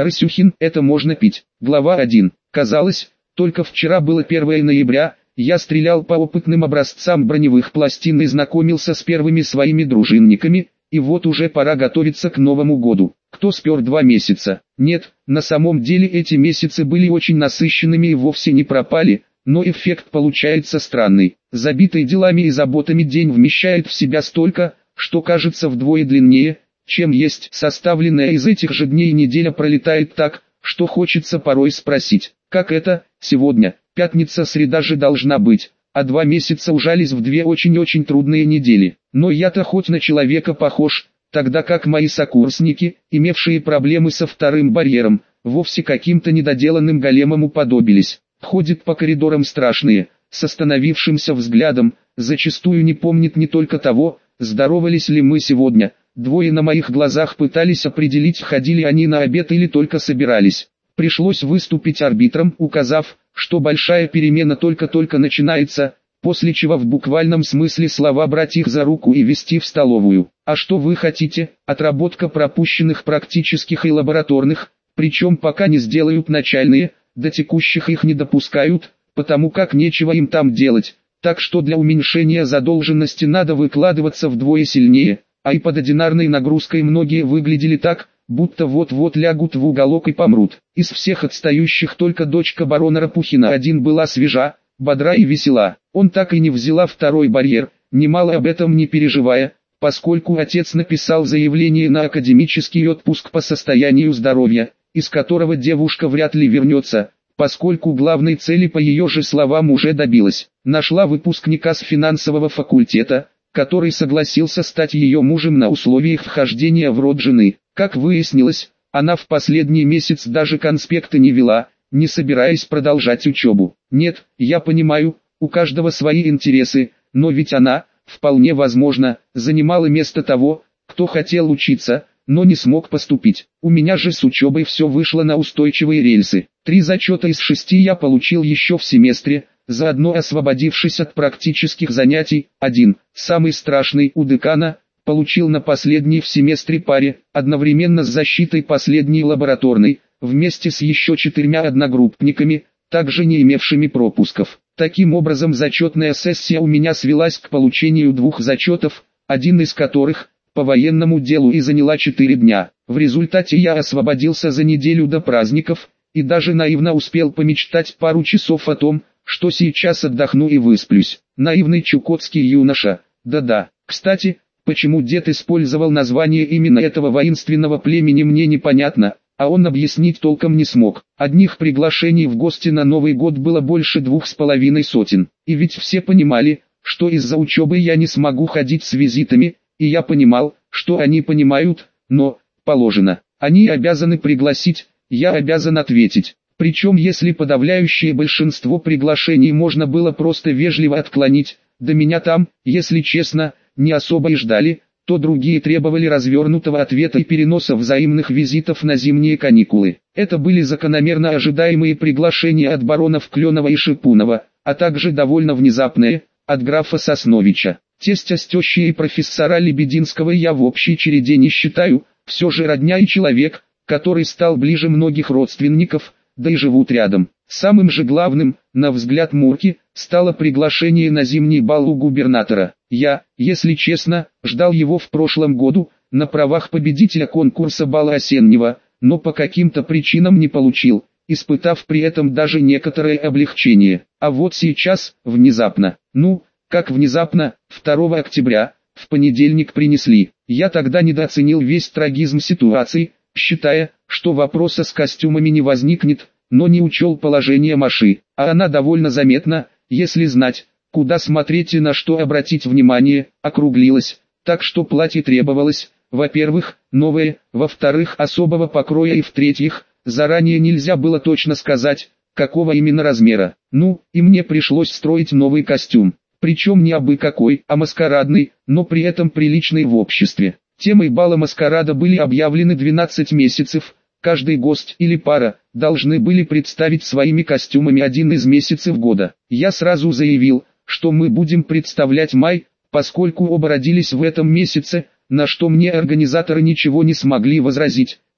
Рысюхин, это можно пить. Глава 1. Казалось, только вчера было 1 ноября, я стрелял по опытным образцам броневых пластин и знакомился с первыми своими дружинниками, и вот уже пора готовиться к Новому году. Кто спер 2 месяца? Нет, на самом деле эти месяцы были очень насыщенными и вовсе не пропали, но эффект получается странный. Забитый делами и заботами день вмещает в себя столько, что кажется вдвое длиннее, чем есть. Составленная из этих же дней неделя пролетает так, что хочется порой спросить, как это, сегодня, пятница, среда же должна быть, а 2 месяца ужались в 2 очень-очень трудные недели. Но я-то хоть на человека похож, тогда как мои сокурсники, имевшие проблемы со вторым барьером, вовсе каким-то недоделанным големом уподобились. Ходит по коридорам страшные, с остановившимся взглядом, зачастую не помнит не только того, здоровались ли мы сегодня. 2 на моих глазах пытались определить, ходили они на обед или только собирались. Пришлось выступить арбитром, указав, что большая перемена только-только начинается, после чего в буквальном смысле слова брать их за руку и вести в столовую. А что вы хотите? Отработка пропущенных практических и лабораторных, причем пока не сделают начальные, до текущих их не допускают, потому как нечего им там делать, так что для уменьшения задолженности надо выкладываться вдвое сильнее, а и под одинарной нагрузкой многие выглядели так, будто вот-вот лягут в уголок и помрут. Из всех отстающих только дочка барона Рапухина один была свежа, бодра и весела. Он так и не взяла второй барьер, немало об этом не переживая, поскольку отец написал заявление на академический отпуск по состоянию здоровья, из которого девушка вряд ли вернется, поскольку главной цели по ее же словам уже добилась. Нашла выпускника с финансового факультета, который согласился стать ее мужем на условиях вхождения в род жены. Как выяснилось, она в последний месяц даже конспекты не вела, не собираясь продолжать учебу. Нет, я понимаю, у каждого свои интересы, но ведь она, вполне возможно, занимала место того, кто хотел учиться, но не смог поступить. У меня же с учебой все вышло на устойчивые рельсы. 3 зачета из 6 я получил еще в семестре, заодно освободившись от практических занятий. 1, самый страшный у декана, получил на последней в семестре паре, одновременно с защитой последней лабораторной, вместе с еще 4 одногруппниками, также не имевшими пропусков. Таким образом зачетная сессия у меня свелась к получению 2 зачетов, один из которых, по военному делу, и заняла 4 дня. В результате я освободился за неделю до праздников, и даже наивно успел помечтать пару часов о том, что сейчас отдохну и высплюсь. Наивный чукотский юноша. Да-да. Кстати, почему дед использовал название именно этого воинственного племени, мне непонятно, а он объяснить толком не смог. Одних приглашений в гости на Новый год было больше 2,5 сотен. И ведь все понимали, что из-за учебы я не смогу ходить с визитами, и я понимал, что они понимают, но, положено, они обязаны пригласить, я обязан ответить. Причем если подавляющее большинство приглашений можно было просто вежливо отклонить, до меня там, если честно, не особо и ждали, то другие требовали развернутого ответа и переноса взаимных визитов на зимние каникулы. Это были закономерно ожидаемые приглашения от баронов Кленова и Шипунова, а также довольно внезапные, от графа Сосновича. Тестя с тещей и профессора Лебединского я в общей череде не считаю, все же родня и человек, который стал ближе многих родственников, да и живут рядом. Самым же главным, на взгляд Мурки, стало приглашение на зимний бал у губернатора. Я, если честно, ждал его в прошлом году, на правах победителя конкурса бала осеннего, но по каким-то причинам не получил, испытав при этом даже некоторое облегчение. А вот сейчас, внезапно, как внезапно, 2 октября, в понедельник принесли. Я тогда недооценил весь трагизм ситуации, считая, что вопроса с костюмами не возникнет, но не учел положение Маши, а она довольно заметно, если знать, куда смотреть и на что обратить внимание, округлилась, так что платье требовалось, во-первых, новое, во-вторых, особого покроя и в-третьих, заранее нельзя было точно сказать, какого именно размера. И мне пришлось строить новый костюм. Причем не абы какой, а маскарадный, но при этом приличный в обществе. Темой бала маскарада были объявлены 12 месяцев, каждый гость или пара должны были представить своими костюмами один из месяцев года. Я сразу заявил, что мы будем представлять май, поскольку оба родились в этом месяце, на что мне организаторы ничего не смогли возразить,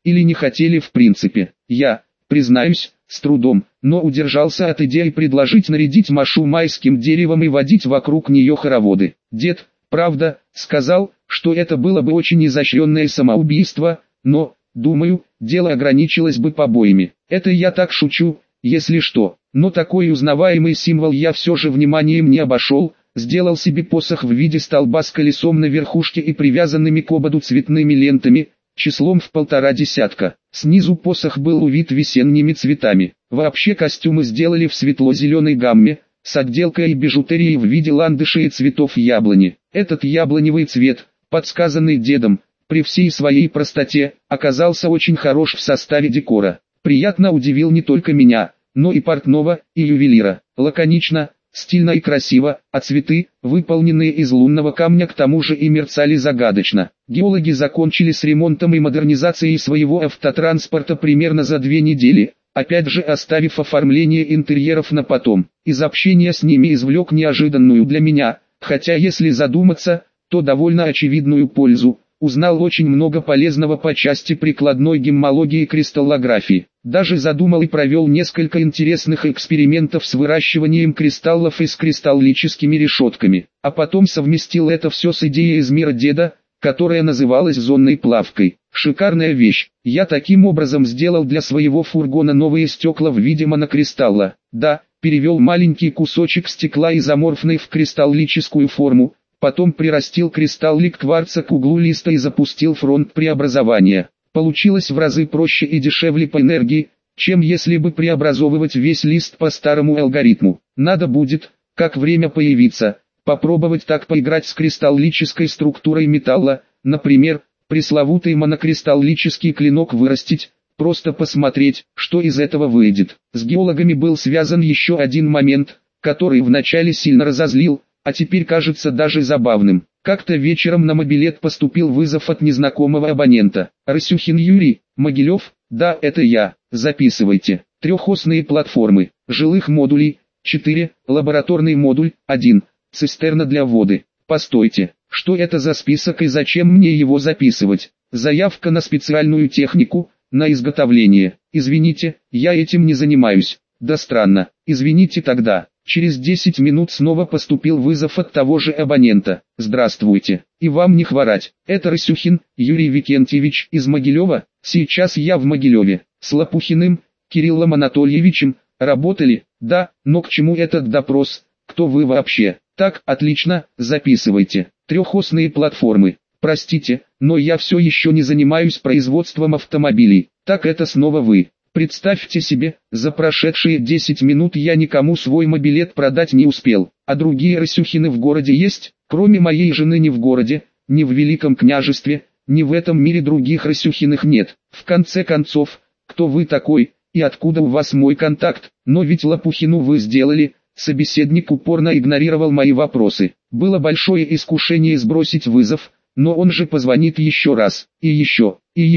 или не хотели в принципе. Я, признаюсь, с трудом, но удержался от идеи предложить нарядить Машу майским деревом и водить вокруг нее хороводы. Дед, правда, сказал, что это было бы очень изощренное самоубийство, но, думаю, дело ограничилось бы побоями. Это я так шучу, если что. Но такой узнаваемый символ я все же вниманием не обошел, сделал себе посох в виде столба с колесом на верхушке и привязанными к ободу цветными лентами, числом в 1,5 десятка. Снизу посох был увит весенними цветами. Вообще костюмы сделали в светло-зеленой гамме, с отделкой и бижутерией в виде ландышей и цветов яблони. Этот яблоневый цвет, подсказанный дедом, при всей своей простоте, оказался очень хорош в составе декора. Приятно удивил не только меня, но и портного, и ювелира. Лаконично, стильно и красиво, а цветы, выполненные из лунного камня, к тому же и мерцали загадочно. Геологи закончили с ремонтом и модернизацией своего автотранспорта примерно за 2 недели, опять же оставив оформление интерьеров на потом. Из общения с ними извлек неожиданную для меня, хотя если задуматься, то довольно очевидную пользу. Узнал очень много полезного по части прикладной геммологии и кристаллографии. Даже задумал и провел несколько интересных экспериментов с выращиванием кристаллов и с кристаллическими решетками. А потом совместил это все с идеей из мира деда, которая называлась зонной плавкой. Шикарная вещь. Я таким образом сделал для своего фургона новые стекла в виде монокристалла. Да, перевел маленький кусочек стекла изоморфный в кристаллическую форму. Потом прирастил кристаллик кварца к углу листа и запустил фронт преобразования. Получилось в разы проще и дешевле по энергии, чем если бы преобразовывать весь лист по старому алгоритму. Надо будет, как время появится, попробовать так поиграть с кристаллической структурой металла, например, пресловутый монокристаллический клинок вырастить, просто посмотреть, что из этого выйдет. С геологами был связан еще один момент, который вначале сильно разозлил, а теперь кажется даже забавным. Как-то вечером на мобилет поступил вызов от незнакомого абонента. Рысюхин Юрий, Могилев, да, это я, записывайте. Трехосные платформы, жилых модулей, 4, лабораторный модуль, 1, цистерна для воды. Постойте, что это за список и зачем мне его записывать? Заявка на специальную технику, на изготовление. Извините, я этим не занимаюсь. Да странно, извините тогда. Через 10 минут снова поступил вызов от того же абонента. Здравствуйте, и вам не хворать. Это Рысюхин, Юрий Викентьевич из Могилева. Сейчас я в Могилеве. С Лопухиным, Кириллом Анатольевичем, работали? Да, но к чему этот допрос? Кто вы вообще? Так, отлично, записывайте. Трехосные платформы. Простите, но я все еще не занимаюсь производством автомобилей. Так это снова вы. Представьте себе, за прошедшие 10 минут я никому свой мобилет продать не успел, а другие Рысюхины в городе есть, кроме моей жены ни в городе, ни в Великом княжестве, ни в этом мире других Рысюхиных нет. В конце концов, кто вы такой, и откуда у вас мой контакт? Но ведь Лопухину вы сделали. Собеседник упорно игнорировал мои вопросы. Было большое искушение сбросить вызов, но он же позвонит еще раз, и еще,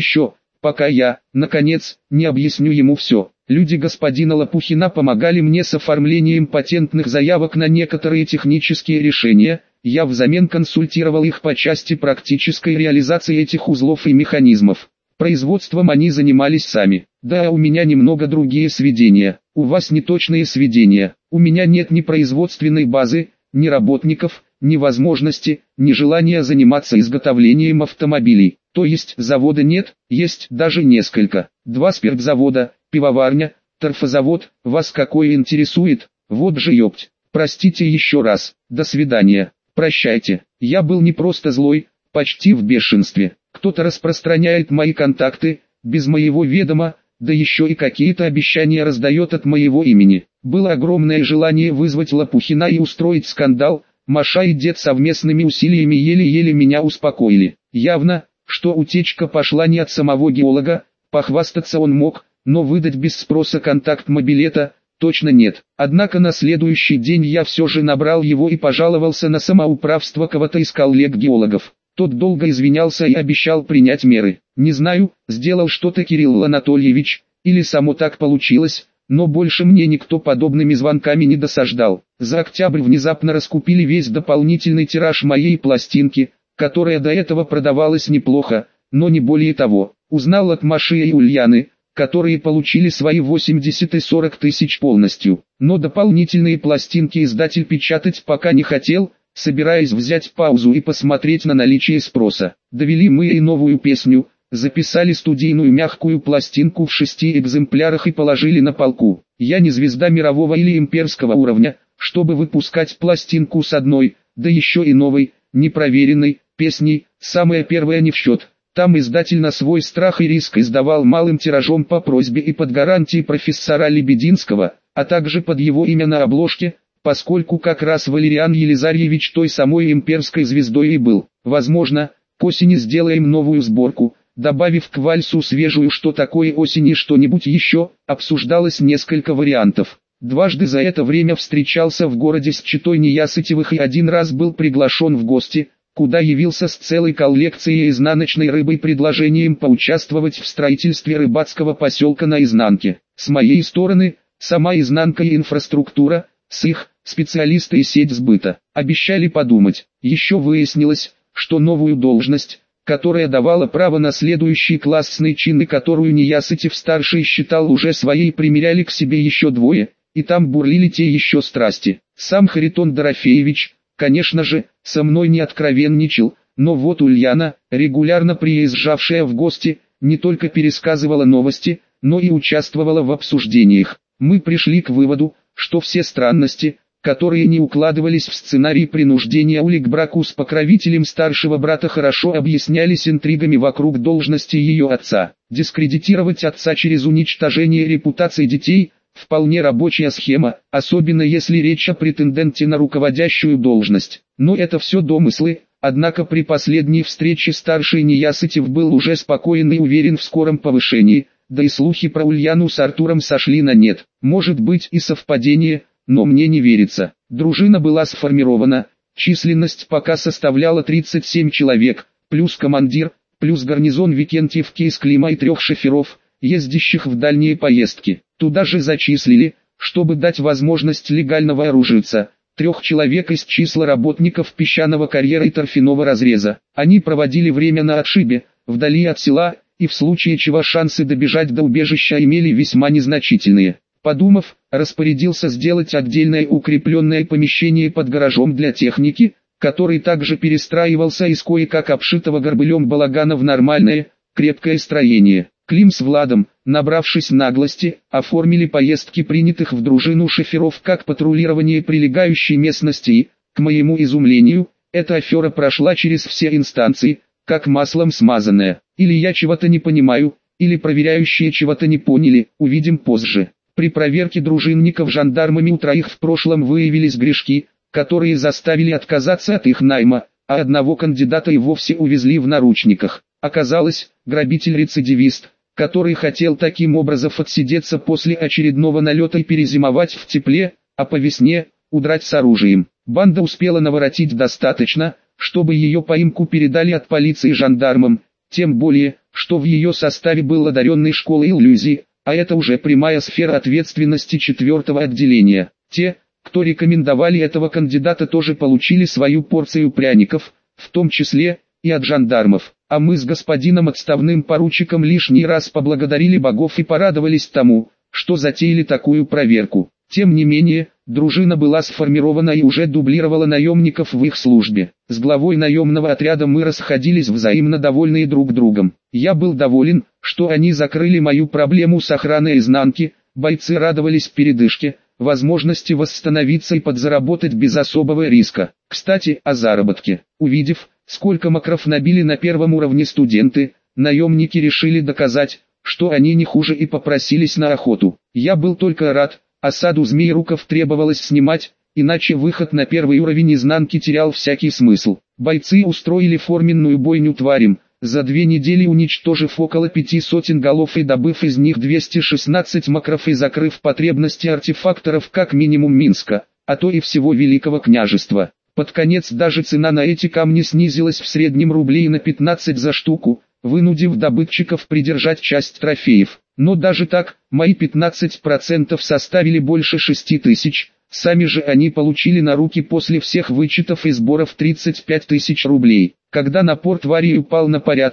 пока я, наконец, не объясню ему все. Люди господина Лопухина помогали мне с оформлением патентных заявок на некоторые технические решения, я взамен консультировал их по части практической реализации этих узлов и механизмов. Производством они занимались сами. Да, у меня немного другие сведения, у вас неточные сведения, у меня нет ни производственной базы, ни работников, ни возможности, ни желания заниматься изготовлением автомобилей. То есть завода нет, есть даже несколько. 2 спиртзавода, пивоварня, торфозавод, вас какой интересует? Вот же ёпть. Простите еще раз, до свидания, прощайте. Я был не просто злой, почти в бешенстве. Кто-то распространяет мои контакты, без моего ведома, да еще и какие-то обещания раздает от моего имени. Было огромное желание вызвать Лопухина и устроить скандал. Маша и дед совместными усилиями еле-еле меня успокоили. Явно, что утечка пошла не от самого геолога, похвастаться он мог, но выдать без спроса контакт мобилета точно нет. Однако на следующий день я все же набрал его и пожаловался на самоуправство кого-то из коллег-геологов. Тот долго извинялся и обещал принять меры. Не знаю, сделал что-то Кирилл Анатольевич, или само так получилось, но больше мне никто подобными звонками не досаждал. За октябрь внезапно раскупили весь дополнительный тираж моей пластинки, которая до этого продавалась неплохо, но не более того. Узнал от Маши и Ульяны, которые получили свои 80 и 40 тысяч полностью. Но дополнительные пластинки издатель печатать пока не хотел, собираясь взять паузу и посмотреть на наличие спроса. Довели мы и новую песню, записали студийную мягкую пластинку в 6 экземплярах и положили на полку. Я не звезда мирового или имперского уровня, чтобы выпускать пластинку с одной, да еще и новой, непроверенной, песней, самая первая не в счет. Там издатель на свой страх и риск издавал малым тиражом по просьбе и под гарантией профессора Лебединского, а также под его имя на обложке, поскольку как раз Валериан Елизарьевич той самой имперской звездой и был. Возможно, к осени сделаем новую сборку, добавив к вальсу свежую «Что такое осень» и что-нибудь еще. Обсуждалось несколько вариантов. Дважды за это время встречался в городе с читой Неясытевых и один раз был приглашен в гости, куда явился с целой коллекцией изнаночной рыбы и предложением поучаствовать в строительстве рыбацкого поселка на изнанке. С моей стороны, сама изнанка и инфраструктура, с их, специалисты и сеть сбыта. Обещали подумать. Еще выяснилось, что новую должность, которая давала право на следующий классный чин и которую Неясытев-старший считал уже своей, примеряли к себе еще двое, и там бурлили те еще страсти. Сам Харитон Дорофеевич, конечно же, со мной не откровенничал, но вот Ульяна, регулярно приезжавшая в гости, не только пересказывала новости, но и участвовала в обсуждениях. Мы пришли к выводу, что все странности, которые не укладывались в сценарий принуждения Ули к браку с покровителем старшего брата, хорошо объяснялись интригами вокруг должности ее отца. Дискредитировать отца через уничтожение репутации детей – вполне рабочая схема, особенно если речь о претенденте на руководящую должность. Но это все домыслы, однако при последней встрече старший Неясытев был уже спокоен и уверен в скором повышении, да и слухи про Ульяну с Артуром сошли на нет. Может быть и совпадение, но мне не верится. Дружина была сформирована, численность пока составляла 37 человек, плюс командир, плюс гарнизон Викентьевки из Клима и 3 шоферов, ездящих в дальние поездки. Туда же зачислили, чтобы дать возможность легально вооружиться, 3 человек из числа работников песчаного карьера и торфяного разреза. Они проводили время на отшибе, вдали от села, и в случае чего шансы добежать до убежища имели весьма незначительные. Подумав, распорядился сделать отдельное укрепленное помещение под гаражом для техники, который также перестраивался из кое-как обшитого горбылем балагана в нормальное, крепкое строение. Клим с Владом, набравшись наглости, оформили поездки принятых в дружину шоферов как патрулирование прилегающей местности и, к моему изумлению, эта афера прошла через все инстанции, как маслом смазанная. Или я чего-то не понимаю, или проверяющие чего-то не поняли, увидим позже. При проверке дружинников жандармами у 3 в прошлом выявились грешки, которые заставили отказаться от их найма, а одного кандидата и вовсе увезли в наручниках. Оказалось, грабитель-рецидивист, который хотел таким образом отсидеться после очередного налета и перезимовать в тепле, а по весне удрать с оружием. Банда успела наворотить достаточно, чтобы ее поимку передали от полиции жандармам, тем более, что в ее составе был одаренный школой иллюзий, а это уже прямая сфера ответственности 4-го отделения. Те, кто рекомендовали этого кандидата, тоже получили свою порцию пряников, в том числе и от жандармов. А мы с господином отставным поручиком лишний раз поблагодарили богов и порадовались тому, что затеяли такую проверку. Тем не менее, дружина была сформирована и уже дублировала наемников в их службе. С главой наемного отряда мы расходились взаимно довольные друг другом. Я был доволен, что они закрыли мою проблему с охраной изнанки, бойцы радовались передышке, возможности восстановиться и подзаработать без особого риска. Кстати, о заработке. Увидев, сколько макров набили на первом уровне студенты, наемники решили доказать, что они не хуже, и попросились на охоту. Я был только рад, осаду змееруков требовалось снимать, иначе выход на первый уровень изнанки терял всякий смысл. Бойцы устроили форменную бойню тварям, за 2 недели уничтожив около 500 голов и добыв из них 216 макров и закрыв потребности артефакторов как минимум Минска, а то и всего Великого княжества. Под конец даже цена на эти камни снизилась в среднем рублей на 15 за штуку, вынудив добытчиков придержать часть трофеев. Но даже так, мои 15% составили больше 6000, сами же они получили на руки после всех вычетов и сборов 35 000 рублей. Когда напор тварей упал на порядки,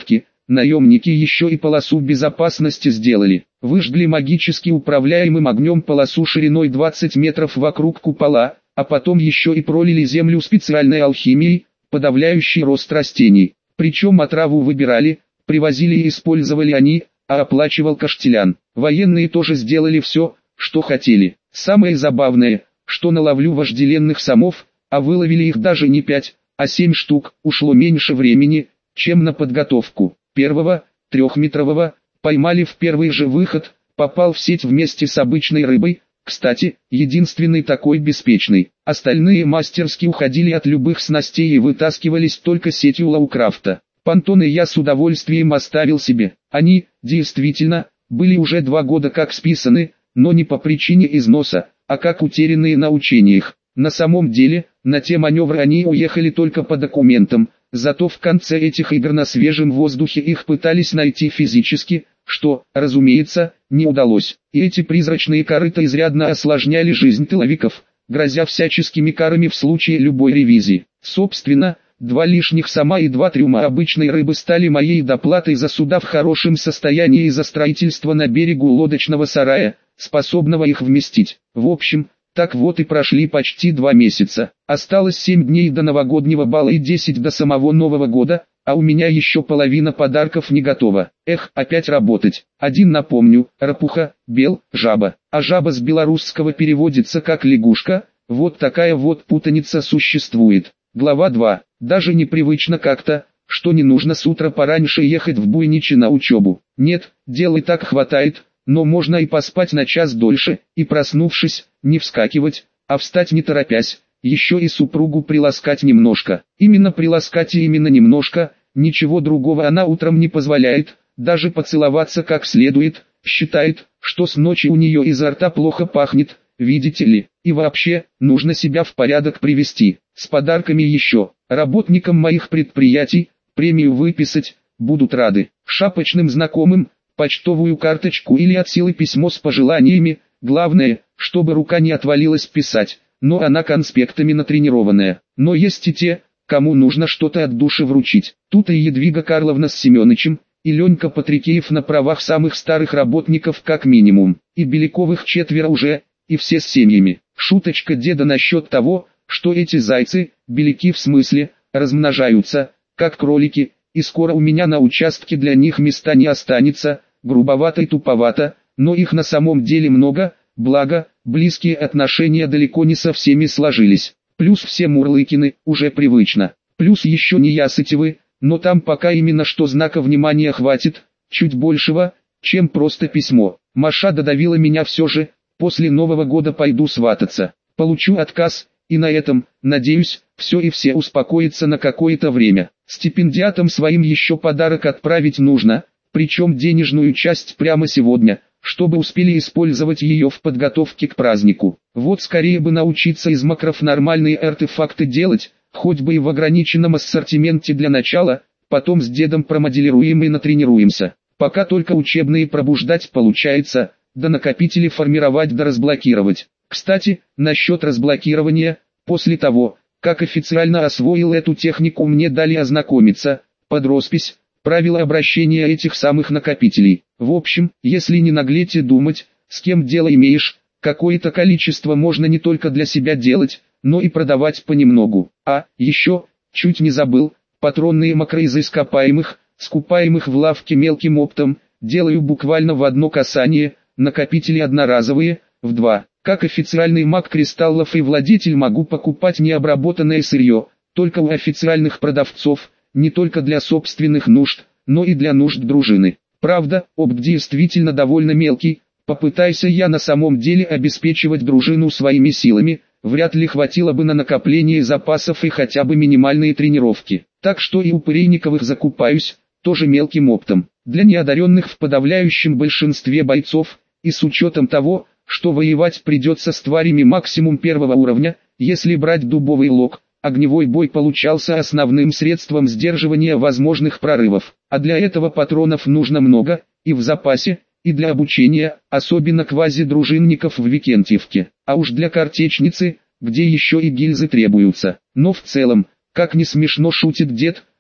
наемники еще и полосу безопасности сделали. Выжгли магически управляемым огнем полосу шириной 20 метров вокруг купола, а потом еще и пролили землю специальной алхимией, подавляющей рост растений. Причем отраву выбирали, привозили и использовали они, а оплачивал Каштелян. Военные тоже сделали все, что хотели. Самое забавное, что на ловлю вожделенных самов, а выловили их даже не 5, а 7 штук, ушло меньше времени, чем на подготовку. Первого, 3-метрового, поймали в первый же выход, попал в сеть вместе с обычной рыбой, кстати, единственный такой беспечный. Остальные мастерски уходили от любых снастей и вытаскивались только сетью Лаукрафта. Понтоны я с удовольствием оставил себе. Они, действительно, были уже 2 года как списаны, но не по причине износа, а как утерянные на учениях. На самом деле, на те маневры они уехали только по документам, зато в конце этих игр на свежем воздухе их пытались найти физически, что, разумеется, не удалось. И эти призрачные корыта изрядно осложняли жизнь тыловиков, грозя всяческими карами в случае любой ревизии. Собственно, 2 лишних сома и 2 трюма обычной рыбы стали моей доплатой за суда в хорошем состоянии и за строительство на берегу лодочного сарая, способного их вместить. В общем, так вот и прошли почти 2 месяца. Осталось 7 дней до новогоднего бала и 10 до самого Нового года, а у меня еще половина подарков не готова. Эх, опять работать. Один напомню: рапуха, бел, жаба. А жаба с белорусского переводится как лягушка. Вот такая вот путаница существует. Глава 2. Даже непривычно как-то, что не нужно с утра пораньше ехать в Буйничи на учебу. Нет, дел и так хватает, но можно и поспать на час дольше, и проснувшись, не вскакивать, а встать не торопясь, еще и супругу приласкать немножко. Именно приласкать и именно немножко, ничего другого она утром не позволяет, даже поцеловаться как следует, считает, что с ночи у нее изо рта плохо пахнет, видите ли, и вообще, нужно себя в порядок привести. С подарками еще, работникам моих предприятий, премию выписать, будут рады. Шапочным знакомым, почтовую карточку или от силы письмо с пожеланиями, главное, чтобы рука не отвалилась писать, но она конспектами натренированная. Но есть и те, кому нужно что-то от души вручить. Тут и Едвига Карловна с Семенычем, и Ленька Патрикеев на правах самых старых работников как минимум, и Беляковых 4 уже, и все с семьями. Шуточка деда насчет того, что эти зайцы, беляки в смысле, размножаются, как кролики, и скоро у меня на участке для них места не останется, грубовато и туповато, но их на самом деле много, благо, близкие отношения далеко не со всеми сложились. Плюс все Мурлыкины, уже привычно. Плюс еще не Ясытевы, но там пока именно что знака внимания хватит, чуть большего, чем просто письмо. Маша додавила меня все же, после Нового года пойду свататься. Получу отказ, и на этом, надеюсь, все и все успокоится на какое-то время. Стипендиатам своим еще подарок отправить нужно, причем денежную часть прямо сегодня, чтобы успели использовать ее в подготовке к празднику. Вот скорее бы научиться из макров нормальные артефакты делать, хоть бы и в ограниченном ассортименте для начала, потом с дедом промоделируем и натренируемся. Пока только учебные пробуждать получается, да накопители формировать да разблокировать. Кстати, насчет разблокирования, после того, как официально освоил эту технику, мне дали ознакомиться, под роспись, правила обращения этих самых накопителей. В общем, если не наглеть и думать, с кем дело имеешь, какое-то количество можно не только для себя делать, но и продавать понемногу. А, еще, чуть не забыл, патронные макро из ископаемых, скупаемых в лавке мелким оптом, делаю буквально в одно касание, накопители одноразовые, в 2. Как официальный маг кристаллов и владетель могу покупать необработанное сырье, только у официальных продавцов, не только для собственных нужд, но и для нужд дружины. Правда, опт действительно довольно мелкий, попытайся я на самом деле обеспечивать дружину своими силами, вряд ли хватило бы на накопление запасов и хотя бы минимальные тренировки. Так что и у Пырейниковых закупаюсь, тоже мелким оптом. Для неодаренных в подавляющем большинстве бойцов, и с учетом того, что воевать придется с тварями максимум 1 уровня, если брать дубовый лог, огневой бой получался основным средством сдерживания возможных прорывов. А для этого патронов нужно много, и в запасе, и для обучения, особенно квази-дружинников в Викентьевке. А уж для картечницы, где еще и гильзы требуются. Но в целом, как не смешно шутит дед,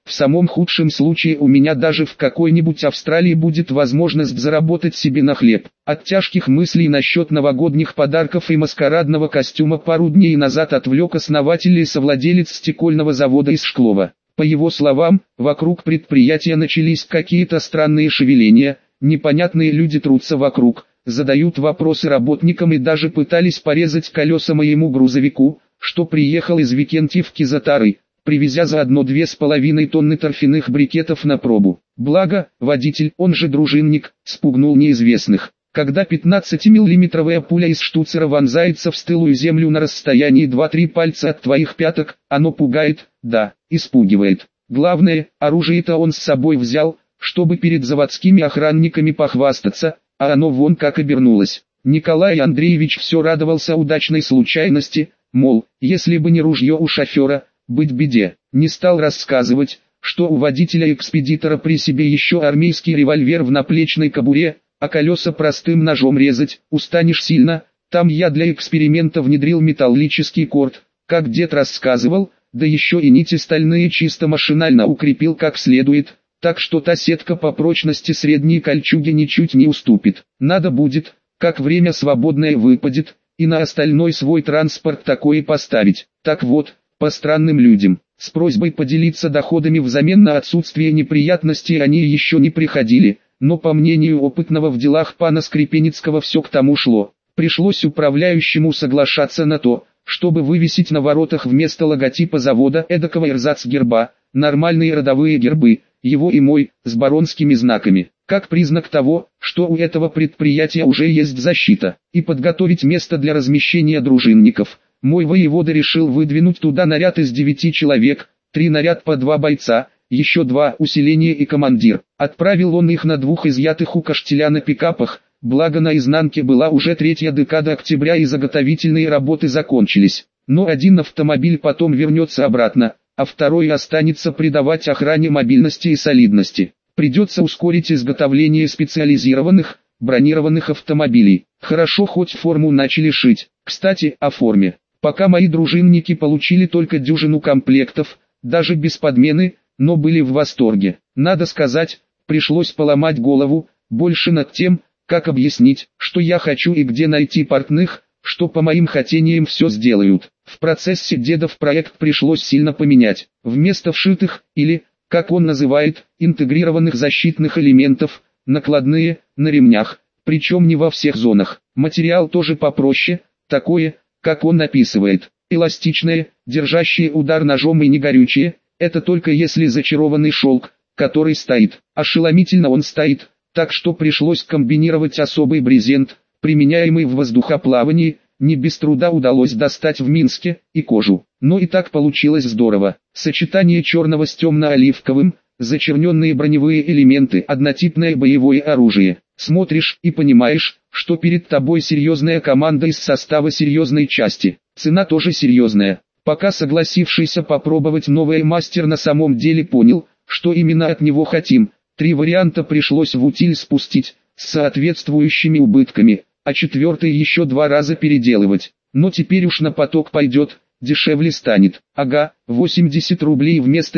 В самом худшем случае у меня даже в какой-нибудь Австралии будет возможность заработать себе на хлеб. От тяжких мыслей насчет новогодних подарков и маскарадного костюма пару дней назад отвлек основатель и совладелец стекольного завода из Шклова. По его словам, вокруг предприятия начались какие-то странные шевеления, непонятные люди трутся вокруг, задают вопросы работникам и даже пытались порезать колеса моему грузовику, что приехал из Викентьевки за тарой, привезя заодно 2,5 тонны торфяных брикетов на пробу. Благо, водитель, он же дружинник, спугнул неизвестных. Когда 15-миллиметровая пуля из штуцера вонзается в стылую землю на расстоянии 2-3 пальца от твоих пяток, оно пугает, да, испугивает. Главное, оружие-то он с собой взял, чтобы перед заводскими охранниками похвастаться, а оно вон как обернулось. Николай Андреевич все радовался удачной случайности, мол, если бы не ружье у шофера, быть беде. Не стал рассказывать, что у водителя-экспедитора при себе еще армейский револьвер в наплечной кобуре, а колеса простым ножом резать устанешь сильно. Там я для эксперимента внедрил металлический корд, как дед рассказывал, да еще и нити стальные чисто машинально укрепил как следует, так что та сетка по прочности средней кольчуги ничуть не уступит. Надо будет, как время свободное выпадет, и на остальной свой транспорт такое поставить. Так вот, по странным людям, с просьбой поделиться доходами взамен на отсутствие неприятностей они еще не приходили, но по мнению опытного в делах пана Скрипеницкого все к тому шло. Пришлось управляющему соглашаться на то, чтобы вывесить на воротах вместо логотипа завода эдакого эрзац-герба, нормальные родовые гербы, его и мой, с баронскими знаками, как признак того, что у этого предприятия уже есть защита, и подготовить место для размещения дружинников. Мой воевода решил выдвинуть туда наряд из 9 человек, 3 наряд по 2 бойца, еще 2 усиления и командир. Отправил он их на 2 изъятых у Каштеляна пикапах, благо на изнанке была уже 3-я декада октября и заготовительные работы закончились. Но один автомобиль потом вернется обратно, а второй останется придавать охране мобильности и солидности. Придется ускорить изготовление специализированных, бронированных автомобилей. Хорошо хоть форму начали шить. Кстати, о форме. Пока мои дружинники получили только дюжину комплектов, даже без подмены, но были в восторге. Надо сказать, пришлось поломать голову, больше над тем, как объяснить, что я хочу и где найти портных, что по моим хотениям все сделают. В процессе дедов проект пришлось сильно поменять. Вместо вшитых, или, как он называет, интегрированных защитных элементов, накладные, на ремнях, причем не во всех зонах. Материал тоже попроще, такое, как он описывает, эластичное, держащее удар ножом и не горючее, это только если зачарованный шелк, который стоит. Ошеломительно он стоит, так что пришлось комбинировать особый брезент, применяемый в воздухоплавании, не без труда удалось достать в Минске, и кожу. Но и так получилось здорово. Сочетание черного с темно-оливковым, зачерненные броневые элементы, однотипное боевое оружие. Смотришь и понимаешь, что перед тобой серьезная команда из состава серьезной части. Цена тоже серьезная. Пока согласившийся попробовать новый мастер на самом деле понял, что именно от него хотим. 3 варианта пришлось в утиль спустить, с соответствующими убытками, а 4-й еще 2 раза переделывать. Но теперь уж на поток пойдет, дешевле станет. Ага, 80 рублей вместо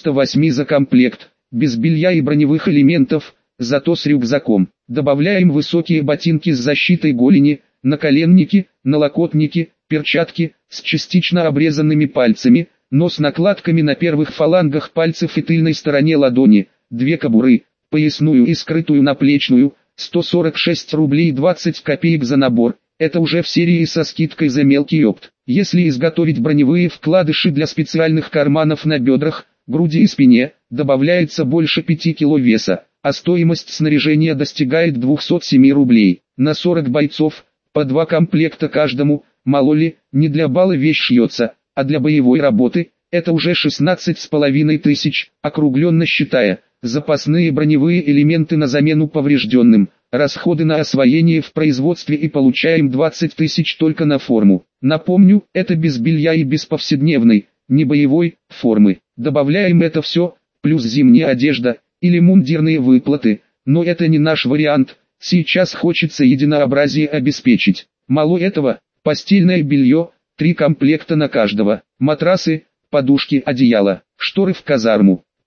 98 за комплект, без белья и броневых элементов, зато с рюкзаком. Добавляем высокие ботинки с защитой голени, наколенники, налокотники, перчатки, с частично обрезанными пальцами, но с накладками на первых фалангах пальцев и тыльной стороне ладони, 2 кобуры, поясную и скрытую наплечную, 146 рублей 20 копеек за набор, это уже в серии со скидкой за мелкий опт. Если изготовить броневые вкладыши для специальных карманов на бедрах, груди и спине, добавляется больше 5 кг веса, а стоимость снаряжения достигает 207 рублей. На 40 бойцов, по 2 комплекта каждому, мало ли, не для бала вещь шьется, а для боевой работы, это уже 16,5 тысяч, округленно считая, запасные броневые элементы на замену поврежденным, расходы на освоение в производстве и получаем 20 тысяч только на форму. Напомню, это без белья и без повседневной, не боевой, формы. Добавляем это все, плюс зимняя одежда, или мундирные выплаты, но это не наш вариант, сейчас хочется единообразие обеспечить. Мало этого, постельное белье, 3 комплекта на каждого, матрасы, подушки, одеяло, шторы в казарму.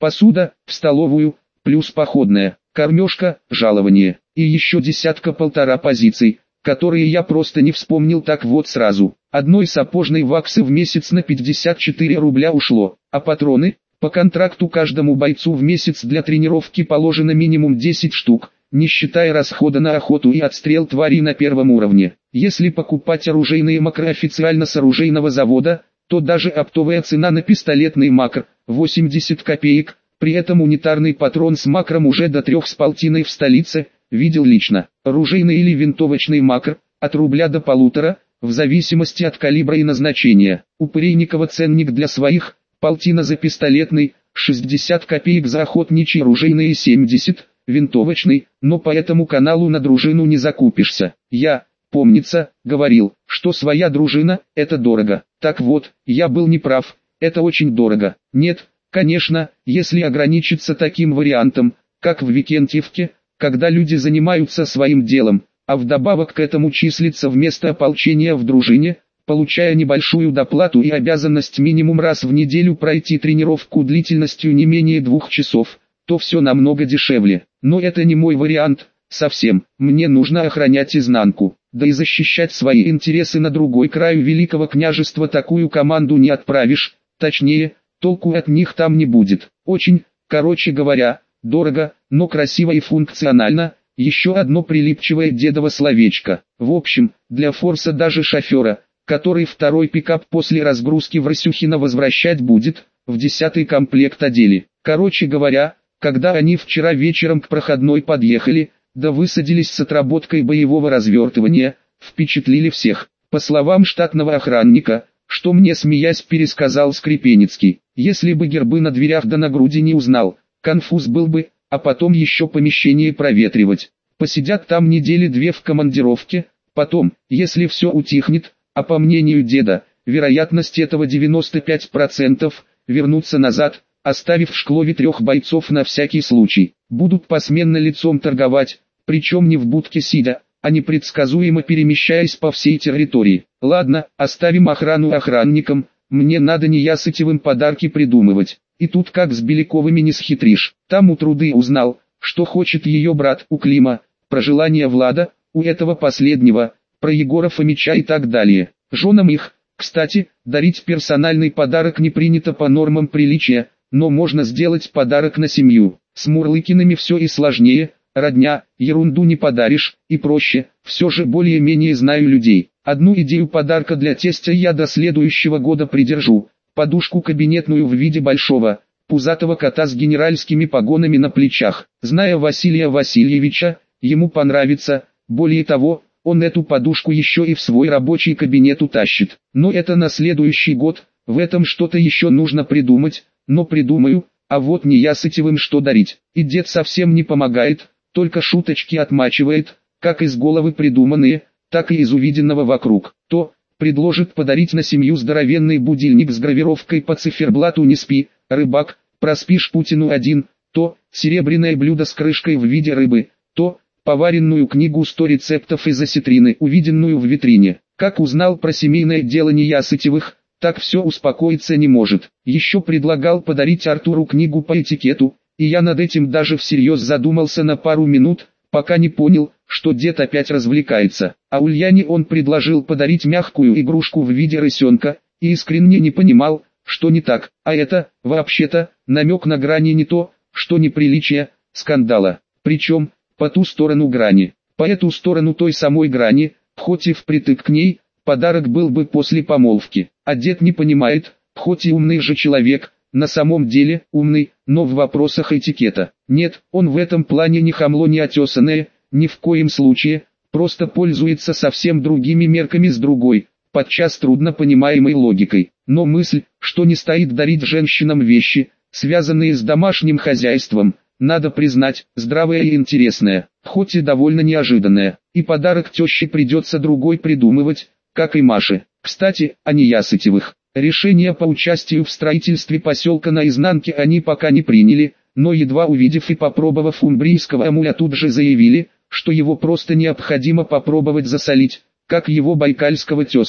посуда, в столовую, плюс походная, кормежка, жалование, и еще десятка-полтора позиций, которые я просто не вспомнил так вот сразу. Одной сапожной ваксы в месяц на 54 рубля ушло, а патроны, по контракту каждому бойцу в месяц для тренировки положено минимум 10 штук, не считая расхода на охоту и отстрел тварей на первом уровне. Если покупать оружейные макры официально с оружейного завода, то даже оптовая цена на пистолетный макр – 80 копеек, при этом унитарный патрон с макром уже до 3,5 в столице, видел лично. Оружейный или винтовочный макр – от рубля до полутора, в зависимости от калибра и назначения. У Пырейникова ценник для своих – полтина за пистолетный, 60 копеек за охотничий оружейный и 70, винтовочный, но по этому каналу на дружину не закупишься. Я, помнится, говорил, что своя дружина – это дорого. Так вот, я был неправ, это очень дорого. Нет, конечно, если ограничиться таким вариантом, как в Викентьевке, когда люди занимаются своим делом, а вдобавок к этому числится вместо ополчения в дружине, получая небольшую доплату и обязанность минимум раз в неделю пройти тренировку длительностью не менее 2 часов, то все намного дешевле. Но это не мой вариант, совсем. Мне нужно охранять изнанку, да и защищать свои интересы на другой краю Великого княжества такую команду не отправишь, точнее, толку от них там не будет. Очень, короче говоря, дорого, но красиво и функционально. Еще одно прилипчивое дедово словечко. В общем, для форса даже шофера, который второй пикап после разгрузки в Рысюхино возвращать будет, в 10-й комплект одели. Короче говоря, когда они вчера вечером к проходной подъехали, да высадились с отработкой боевого развертывания, впечатлили всех. По словам штатного охранника, что мне смеясь пересказал Скрипеницкий, если бы гербы на дверях да на груди не узнал, конфуз был бы, а потом еще помещение проветривать. Посидят там недели 2 в командировке, потом, если все утихнет, а по мнению деда, вероятность этого 95%, вернуться назад, оставив в Шклове 3 бойцов на всякий случай. Будут посменно лицом торговать, причем не в будке сидя, а непредсказуемо перемещаясь по всей территории. Ладно, оставим охрану охранникам, мне надо Неясытевым подарки придумывать. И тут как с Беляковыми не схитришь. Там у Труды узнал, что хочет ее брат у Клима, про желание Влада, у этого последнего, про Егора Фомича и так далее. Женам их, кстати, дарить персональный подарок не принято по нормам приличия, но можно сделать подарок на семью. С Мурлыкиными все и сложнее, родня, ерунду не подаришь, и проще, все же более-менее знаю людей. Одну идею подарка для тестя я до следующего года придержу. Подушку кабинетную в виде большого, пузатого кота с генеральскими погонами на плечах. Зная Василия Васильевича, ему понравится, более того, он эту подушку еще и в свой рабочий кабинет утащит. Но это на следующий год, в этом что-то еще нужно придумать, но придумаю, а вот Неясытевым что дарить. И дед совсем не помогает, только шуточки отмачивает, как из головы придуманные, так и из увиденного вокруг. То предложит подарить на семью здоровенный будильник с гравировкой по циферблату «Не спи, рыбак, проспишь Путину один», то серебряное блюдо с крышкой в виде рыбы, то поваренную книгу 100 рецептов из осетрины, увиденную в витрине. Как узнал про семейное дело Неясытевых, так все успокоиться не может. Еще предлагал подарить Артуру книгу по этикету, и я над этим даже всерьез задумался на пару минут, пока не понял, что дед опять развлекается. А Ульяне он предложил подарить мягкую игрушку в виде рысенка, и искренне не понимал, что не так. А это, вообще-то, намек на грани не то, что неприличие, скандала. Причем, по ту сторону грани. По эту сторону той самой грани, хоть и впритык к ней, подарок был бы после помолвки. А дед не понимает, хоть и умный же человек, на самом деле умный, но в вопросах этикета. Нет, он в этом плане не хамло не отесанное, ни в коем случае, просто пользуется совсем другими мерками с другой, подчас трудно понимаемой логикой. Но мысль, что не стоит дарить женщинам вещи, связанные с домашним хозяйством, надо признать, здравая и интересная, хоть и довольно неожиданная. И подарок теще придется другой придумывать, как и Маше. Кстати, о Неясытевых. Решение по участию в строительстве поселка наизнанке они пока не приняли, но едва увидев и попробовав умбрийского амуля тут же заявили, что его просто необходимо попробовать засолить, как его байкальского тезку.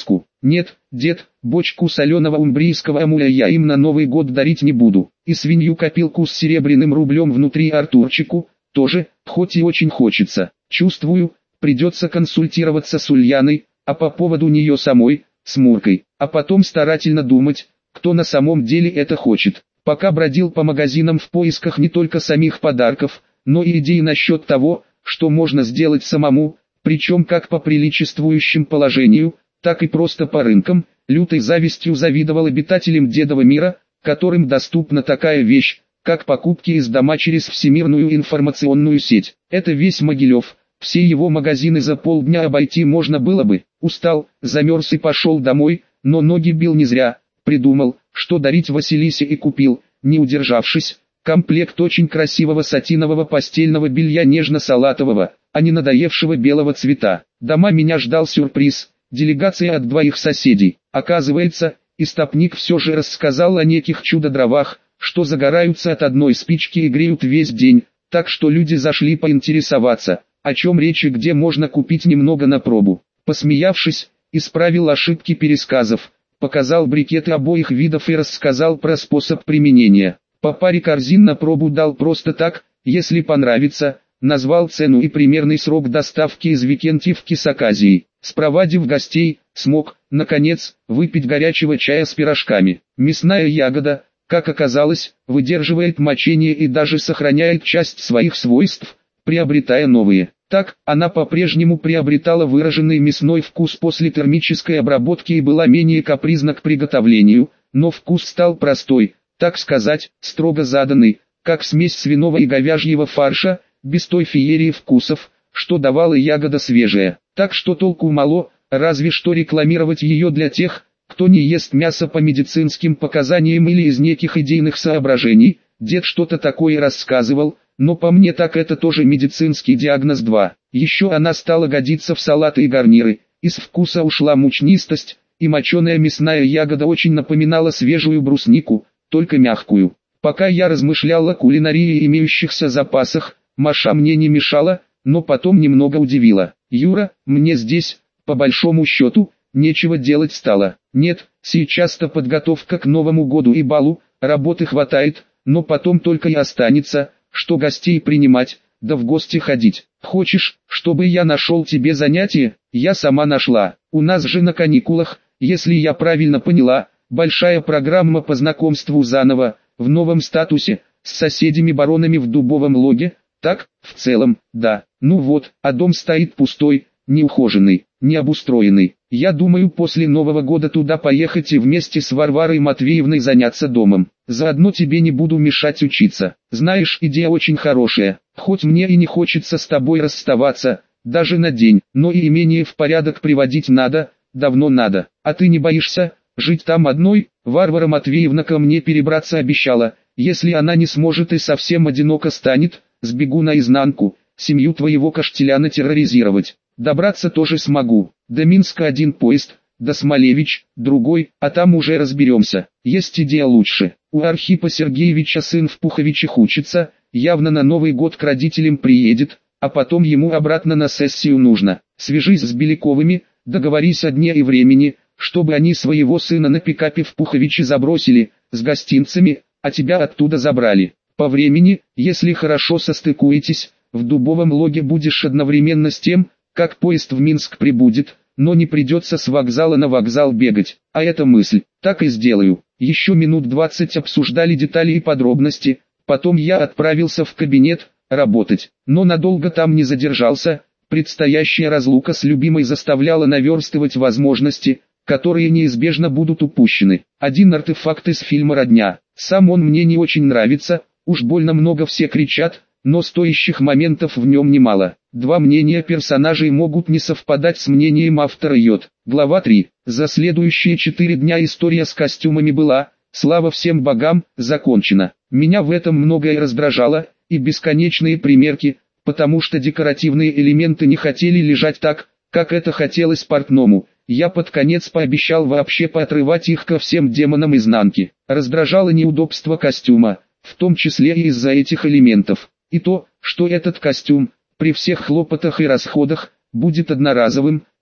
Нет, дед, бочку соленого умбрийского амуля я им на Новый год дарить не буду. И свинью-копилку с серебряным рублем внутри Артурчику, тоже, хоть и очень хочется. Чувствую, придется консультироваться с Ульяной, а по поводу нее самой, с Муркой. А потом старательно думать, кто на самом деле это хочет. Пока бродил по магазинам в поисках не только самих подарков, но и идей насчет того, что можно сделать самому, причем как по приличествующим положению, так и просто по рынкам, лютой завистью завидовал обитателям Дедова мира, которым доступна такая вещь, как покупки из дома через всемирную информационную сеть. Это весь Могилев, все его магазины за полдня обойти можно было бы. Устал, замерз и пошел домой, но ноги бил не зря, придумал, что дарить Василисе и купил, не удержавшись, комплект очень красивого сатинового постельного белья нежно-салатового, а не надоевшего белого цвета. Дома меня ждал сюрприз, делегация от двоих соседей. Оказывается, истопник все же рассказал о неких чудо-дровах, что загораются от одной спички и греют весь день, так что люди зашли поинтересоваться, о чем речь и где можно купить немного на пробу. Посмеявшись, исправил ошибки пересказов, показал брикеты обоих видов и рассказал про способ применения. По паре корзин на пробу дал просто так, если понравится, назвал цену и примерный срок доставки из Викентьевки с Аказией. Спровадив гостей, смог, наконец, выпить горячего чая с пирожками. Мясная ягода, как оказалось, выдерживает мочение и даже сохраняет часть своих свойств, приобретая новые. Так, она по-прежнему приобретала выраженный мясной вкус после термической обработки и была менее капризна к приготовлению, но вкус стал простой, так сказать, строго заданный, как смесь свиного и говяжьего фарша, без той феерии вкусов, что давала ягода свежая. Так что толку мало, разве что рекламировать ее для тех, кто не ест мясо по медицинским показаниям или из неких идейных соображений. Дед что-то такое рассказывал, но по мне так это тоже медицинский диагноз 2. Еще она стала годиться в салаты и гарниры, из вкуса ушла мучнистость, и моченая мясная ягода очень напоминала свежую бруснику, только мягкую. Пока я размышлял о кулинарии имеющихся запасах, Маша мне не мешала, но потом немного удивила. «Юра, мне здесь, по большому счету, нечего делать стало. Нет, сейчас-то подготовка к Новому году и балу, работы хватает, но потом только и останется, что гостей принимать, да в гости ходить. Хочешь, чтобы я нашел тебе занятие? Я сама нашла. У нас же на каникулах, если я правильно поняла, большая программа по знакомству заново, в новом статусе, с соседями-баронами в Дубовом Логе. Так, в целом, да. Ну вот, а дом стоит пустой, неухоженный, необустроенный. Я думаю после Нового года туда поехать и вместе с Варварой Матвеевной заняться домом. Заодно тебе не буду мешать учиться. Знаешь, идея очень хорошая. Хоть мне и не хочется с тобой расставаться, даже на день, но и имение в порядок приводить надо, давно надо. А ты не боишься жить там одной? Варвара Матвеевна ко мне перебраться обещала. Если она не сможет и совсем одиноко станет, сбегу наизнанку, семью твоего Каштеляна терроризировать. Добраться тоже смогу. До Минска один поезд, до Смолевич, другой, а там уже разберемся. Есть идея лучше. У Архипа Сергеевича сын в Пуховичах учится, явно на Новый год к родителям приедет, а потом ему обратно на сессию нужно. Свяжись с Беляковыми, договорись о дне и времени, чтобы они своего сына на пикапе в Пуховичи забросили, с гостинцами, а тебя оттуда забрали. По времени, если хорошо состыкуетесь, в Дубовом Логе будешь одновременно с тем, как поезд в Минск прибудет, но не придется с вокзала на вокзал бегать. А это мысль, так и сделаю. Еще минут 20 обсуждали детали и подробности, потом я отправился в кабинет, работать. Но надолго там не задержался, предстоящая разлука с любимой заставляла наверстывать возможности, которые неизбежно будут упущены. Один артефакт из фильма «Родня». Сам он мне не очень нравится, уж больно много все кричат, но стоящих моментов в нем немало. Два мнения персонажей могут не совпадать с мнением автора Йод. Глава 3. За следующие 4 дня история с костюмами была, слава всем богам, закончена. Меня в этом многое раздражало, и бесконечные примерки, потому что декоративные элементы не хотели лежать так, как это хотелось портному. Я под конец пообещал вообще поотрывать их ко всем демонам изнанки. Раздражало неудобство костюма, в том числе и из-за этих элементов. И то, что этот костюм, при всех хлопотах и расходах, будет одноразовым,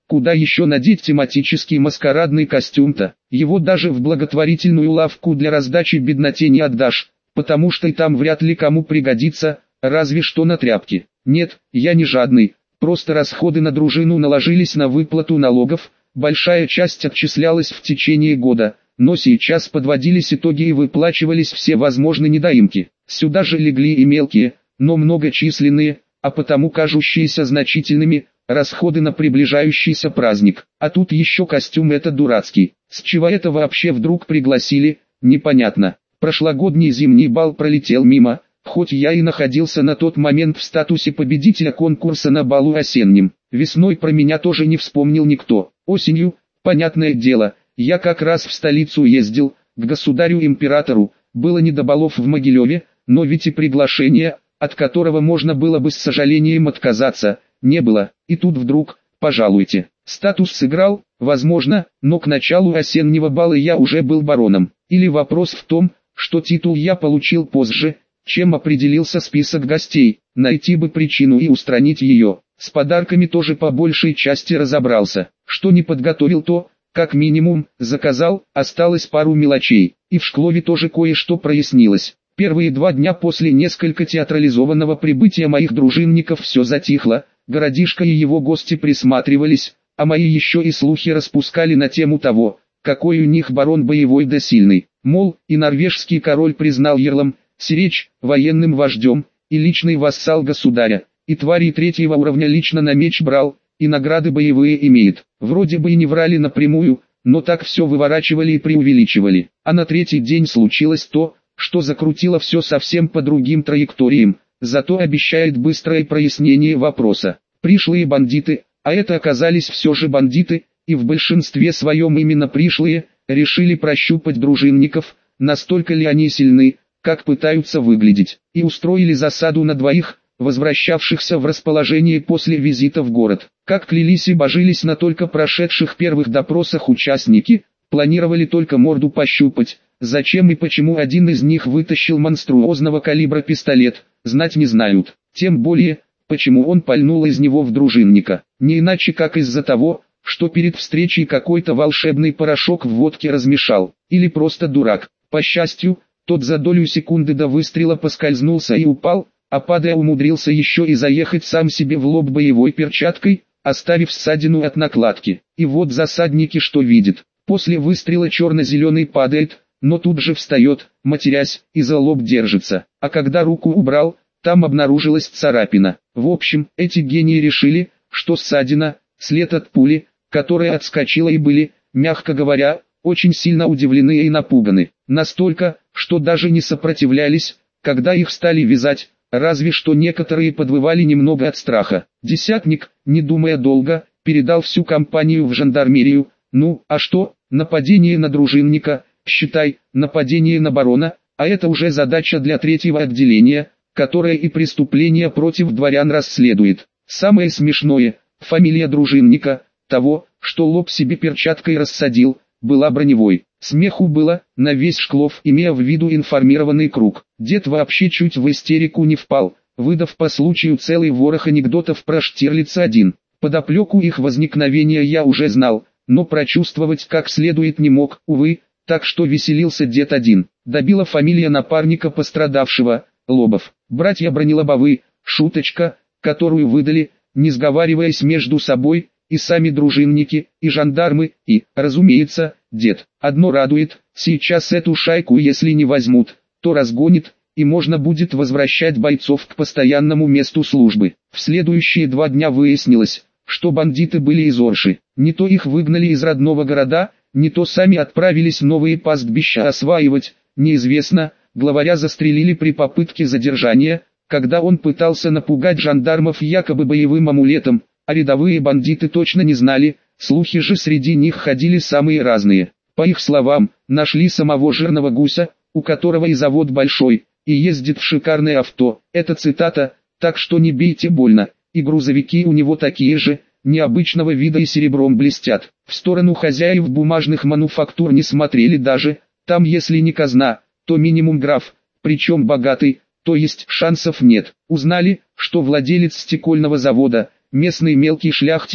Куда еще надеть тематический маскарадный костюм-то? Его даже в благотворительную лавку для раздачи бедноте не отдашь, потому что и там вряд ли кому пригодится, разве что на тряпки. Нет, я не жадный, просто расходы на дружину наложились на выплату налогов, большая часть отчислялась в течение года, но сейчас подводились итоги и выплачивались все возможные недоимки. Сюда же легли и мелкие, но многочисленные, а потому кажущиеся значительными, расходы на приближающийся праздник. А тут еще костюм этот дурацкий. С чего это вообще вдруг пригласили, непонятно. Прошлогодний зимний бал пролетел мимо, хоть я и находился на тот момент в статусе победителя конкурса на балу осеннем. Весной про меня тоже не вспомнил никто. Осенью, понятное дело, я как раз в столицу ездил, к государю-императору, было не до балов в Могилеве, но ведь и приглашение, от которого можно было бы с сожалением отказаться, не было. И тут вдруг, пожалуйте, статус сыграл, возможно, но к началу осеннего бала я уже был бароном. Или вопрос в том, что титул я получил позже, чем определился список гостей, найти бы причину и устранить ее. С подарками тоже по большей части разобрался, что не подготовил то, как минимум, заказал, осталось пару мелочей, и в Шклове тоже кое-что прояснилось. Первые 2 дня после несколько театрализованного прибытия моих дружинников все затихло, городишко и его гости присматривались, а мои еще и слухи распускали на тему того, какой у них барон боевой да сильный. Мол, и норвежский король признал ярлом, Сиречь, военным вождем, и личный вассал государя, и твари 3-го уровня лично на меч брал, и награды боевые имеет. Вроде бы и не врали напрямую, но так все выворачивали и преувеличивали. А на 3-й день случилось то, что закрутило все совсем по другим траекториям, зато обещает быстрое прояснение вопроса. Пришлые бандиты, а это оказались все же бандиты, и в большинстве своем именно пришлые, решили прощупать дружинников, настолько ли они сильны, как пытаются выглядеть, и устроили засаду на 2, возвращавшихся в расположение после визита в город. Как клялись и божились на только прошедших первых допросах участники, планировали только морду пощупать. Зачем и почему один из них вытащил монструозного калибра пистолет, знать не знают. Тем более, почему он пальнул из него в дружинника. Не иначе как из-за того, что перед встречей какой-то волшебный порошок в водке размешал. Или просто дурак. По счастью, тот за долю секунды до выстрела поскользнулся и упал, а падая умудрился еще и заехать сам себе в лоб боевой перчаткой, оставив ссадину от накладки. И вот засадники что видят. После выстрела черно-зеленый падает, но тут же встает, матерясь, и за лоб держится. А когда руку убрал, там обнаружилась царапина. В общем, эти гении решили, что ссадина – след от пули, которая отскочила, и были, мягко говоря, очень сильно удивлены и напуганы. Настолько, что даже не сопротивлялись, когда их стали вязать, разве что некоторые подвывали немного от страха. Десятник, не думая долго, передал всю компанию в жандармерию. Ну, а что, нападение на дружинника, считай, нападение на барона, а это уже задача для 3-го отделения, которое и преступления против дворян расследует. Самое смешное, фамилия дружинника, того, что лоб себе перчаткой рассадил, была Броневой. Смеху было, на весь Шклов, имея в виду информированный круг. Дед вообще чуть в истерику не впал, выдав по случаю целый ворох анекдотов про Штирлица один. Подоплеку их возникновения я уже знал, но прочувствовать как следует не мог, увы, так что веселился дед один. Добила фамилия напарника пострадавшего, Лобов. Братья Бронелобовы, шуточка, которую выдали, не сговариваясь между собой, и сами дружинники, и жандармы, и, разумеется, дед. Одно радует, сейчас эту шайку если не возьмут, то разгонит, и можно будет возвращать бойцов к постоянному месту службы. В следующие 2 дня выяснилось, что бандиты были из Орши. Не то их выгнали из родного города, не то сами отправились в новые пастбища осваивать, неизвестно. Главаря застрелили при попытке задержания, когда он пытался напугать жандармов якобы боевым амулетом, а рядовые бандиты точно не знали, слухи же среди них ходили самые разные. По их словам, нашли самого жирного гуся, у которого и завод большой, и ездит в шикарное авто. Это цитата, так что не бейте больно, и грузовики у него такие же, необычного вида и серебром блестят. В сторону хозяев бумажных мануфактур не смотрели даже, там если не казна, то минимум граф, причем богатый, то есть шансов нет. Узнали, что владелец стекольного завода, местный мелкий шляхтич,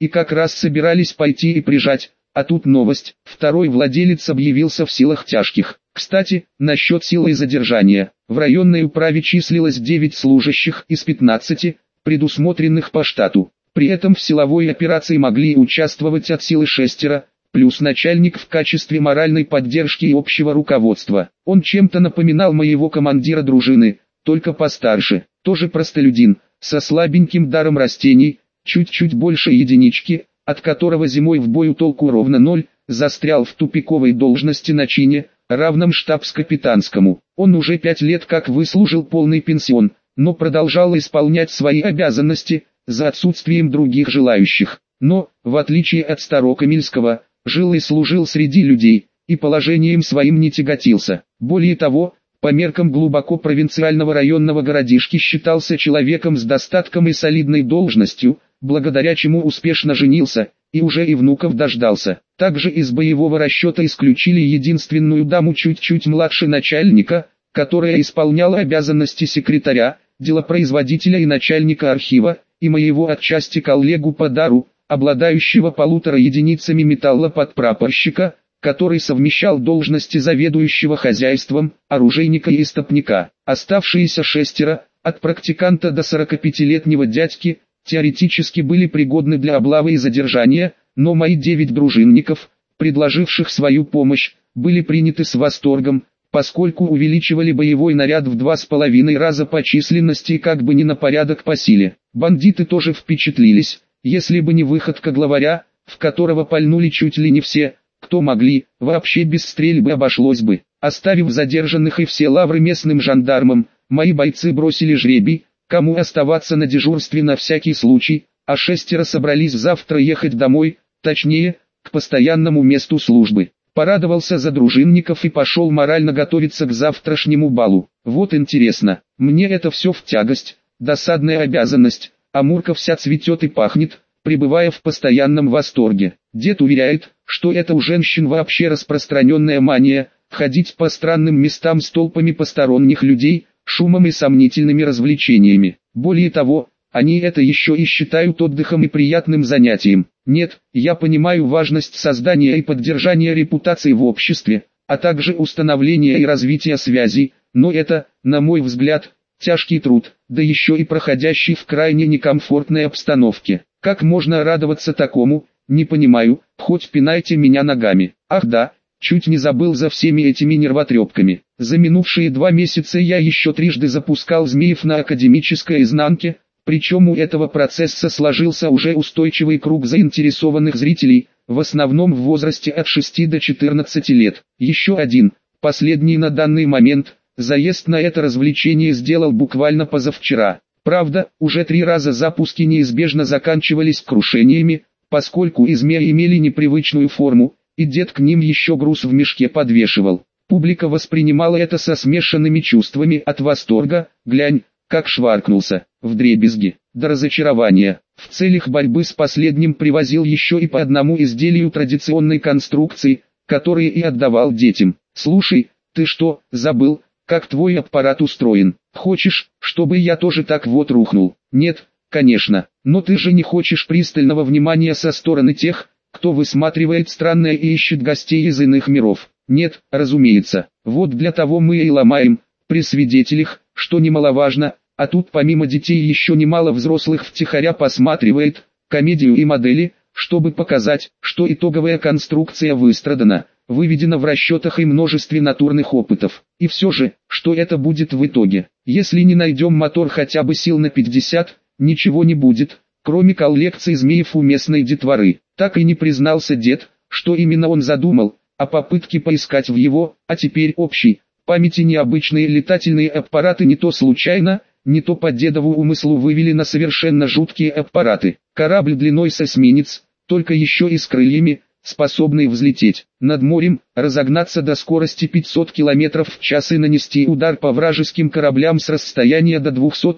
и как раз собирались пойти и прижать, а тут новость, второй владелец объявился в силах тяжких. Кстати, насчет силы задержания, в районной управе числилось 9 служащих из 15, предусмотренных по штату. При этом в силовой операции могли участвовать от силы 6, плюс начальник в качестве моральной поддержки и общего руководства. Он чем-то напоминал моего командира дружины, только постарше, тоже простолюдин, со слабеньким даром растений, чуть-чуть больше единички, от которого зимой в бою толку ровно ноль, застрял в тупиковой должности на чине, равном штабс-капитанскому. Он уже 5 лет как выслужил полный пенсион, но продолжал исполнять свои обязанности, за отсутствием других желающих. Но, в отличие от Старокамильского, жил и служил среди людей, и положением своим не тяготился. Более того, по меркам глубоко провинциального районного городишки считался человеком с достатком и солидной должностью, благодаря чему успешно женился, и уже и внуков дождался. Также из боевого расчета исключили единственную даму чуть-чуть младше начальника, которая исполняла обязанности секретаря, делопроизводителя и начальника архива, и моего отчасти коллегу по дару, обладающего 1,5 единицами металла подпрапорщика, который совмещал должности заведующего хозяйством, оружейника и истопника. Оставшиеся 6, от практиканта до 45-летнего дядьки, теоретически были пригодны для облавы и задержания, но мои 9 дружинников, предложивших свою помощь, были приняты с восторгом, поскольку увеличивали боевой наряд в 2,5 раза по численности и как бы не на порядок по силе. Бандиты тоже впечатлились, если бы не выходка главаря, в которого пальнули чуть ли не все, кто могли, вообще без стрельбы обошлось бы. Оставив задержанных и все лавры местным жандармам, мои бойцы бросили жребий, кому оставаться на дежурстве на всякий случай, а 6 собрались завтра ехать домой, точнее, к постоянному месту службы. Порадовался за дружинников и пошел морально готовиться к завтрашнему балу. Вот интересно, мне это все в тягость, досадная обязанность, а Мурка вся цветет и пахнет, пребывая в постоянном восторге. Дед уверяет, что это у женщин вообще распространенная мания, ходить по странным местам с толпами посторонних людей, шумом и сомнительными развлечениями. Более того, они это еще и считают отдыхом и приятным занятием. Нет, я понимаю важность создания и поддержания репутации в обществе, а также установления и развития связей, но это, на мой взгляд, тяжкий труд, да еще и проходящий в крайне некомфортной обстановке. Как можно радоваться такому, не понимаю, хоть пинайте меня ногами. Ах да, чуть не забыл за всеми этими нервотрепками. За минувшие 2 месяца я еще трижды запускал змеев на академической изнанке, причем у этого процесса сложился уже устойчивый круг заинтересованных зрителей, в основном в возрасте от 6 до 14 лет. Еще один, последний на данный момент, заезд на это развлечение сделал буквально позавчера. Правда, уже 3 раза запуски неизбежно заканчивались крушениями, поскольку змеи имели непривычную форму, и дед к ним еще груз в мешке подвешивал. Публика воспринимала это со смешанными чувствами от восторга, глянь, как шваркнулся, вдребезги, до разочарования. В целях борьбы с последним привозил еще и по одному изделию традиционной конструкции, которые и отдавал детям. Слушай, ты что, забыл, как твой аппарат устроен? Хочешь, чтобы я тоже так вот рухнул? Нет, конечно, но ты же не хочешь пристального внимания со стороны тех, кто высматривает странное и ищет гостей из иных миров. Нет, разумеется, вот для того мы и ломаем, при свидетелях, что немаловажно, а тут помимо детей еще немало взрослых втихаря посматривает, комедию и модели, чтобы показать, что итоговая конструкция выстрадана, выведена в расчетах и множестве натурных опытов. И все же, что это будет в итоге? Если не найдем мотор хотя бы сил на 50, ничего не будет, кроме коллекции змеев у местной детворы. Так и не признался дед, что именно он задумал, а попытки поискать в его, а теперь общей, памяти необычные летательные аппараты не то случайно, не то по дедову умыслу вывели на совершенно жуткие аппараты. Корабль длиной с эсминец, только еще и с крыльями, способный взлететь над морем, разогнаться до скорости 500 км в час и нанести удар по вражеским кораблям с расстояния до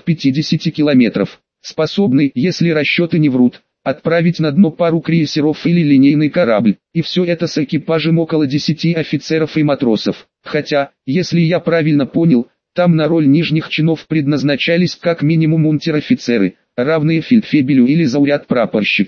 250 км. Способный, если расчеты не врут, отправить на дно пару крейсеров или линейный корабль, и все это с экипажем около 10 офицеров и матросов. Хотя, если я правильно понял, там на роль нижних чинов предназначались как минимум унтер-офицеры, равные фельдфебелю или зауряд-прапорщику.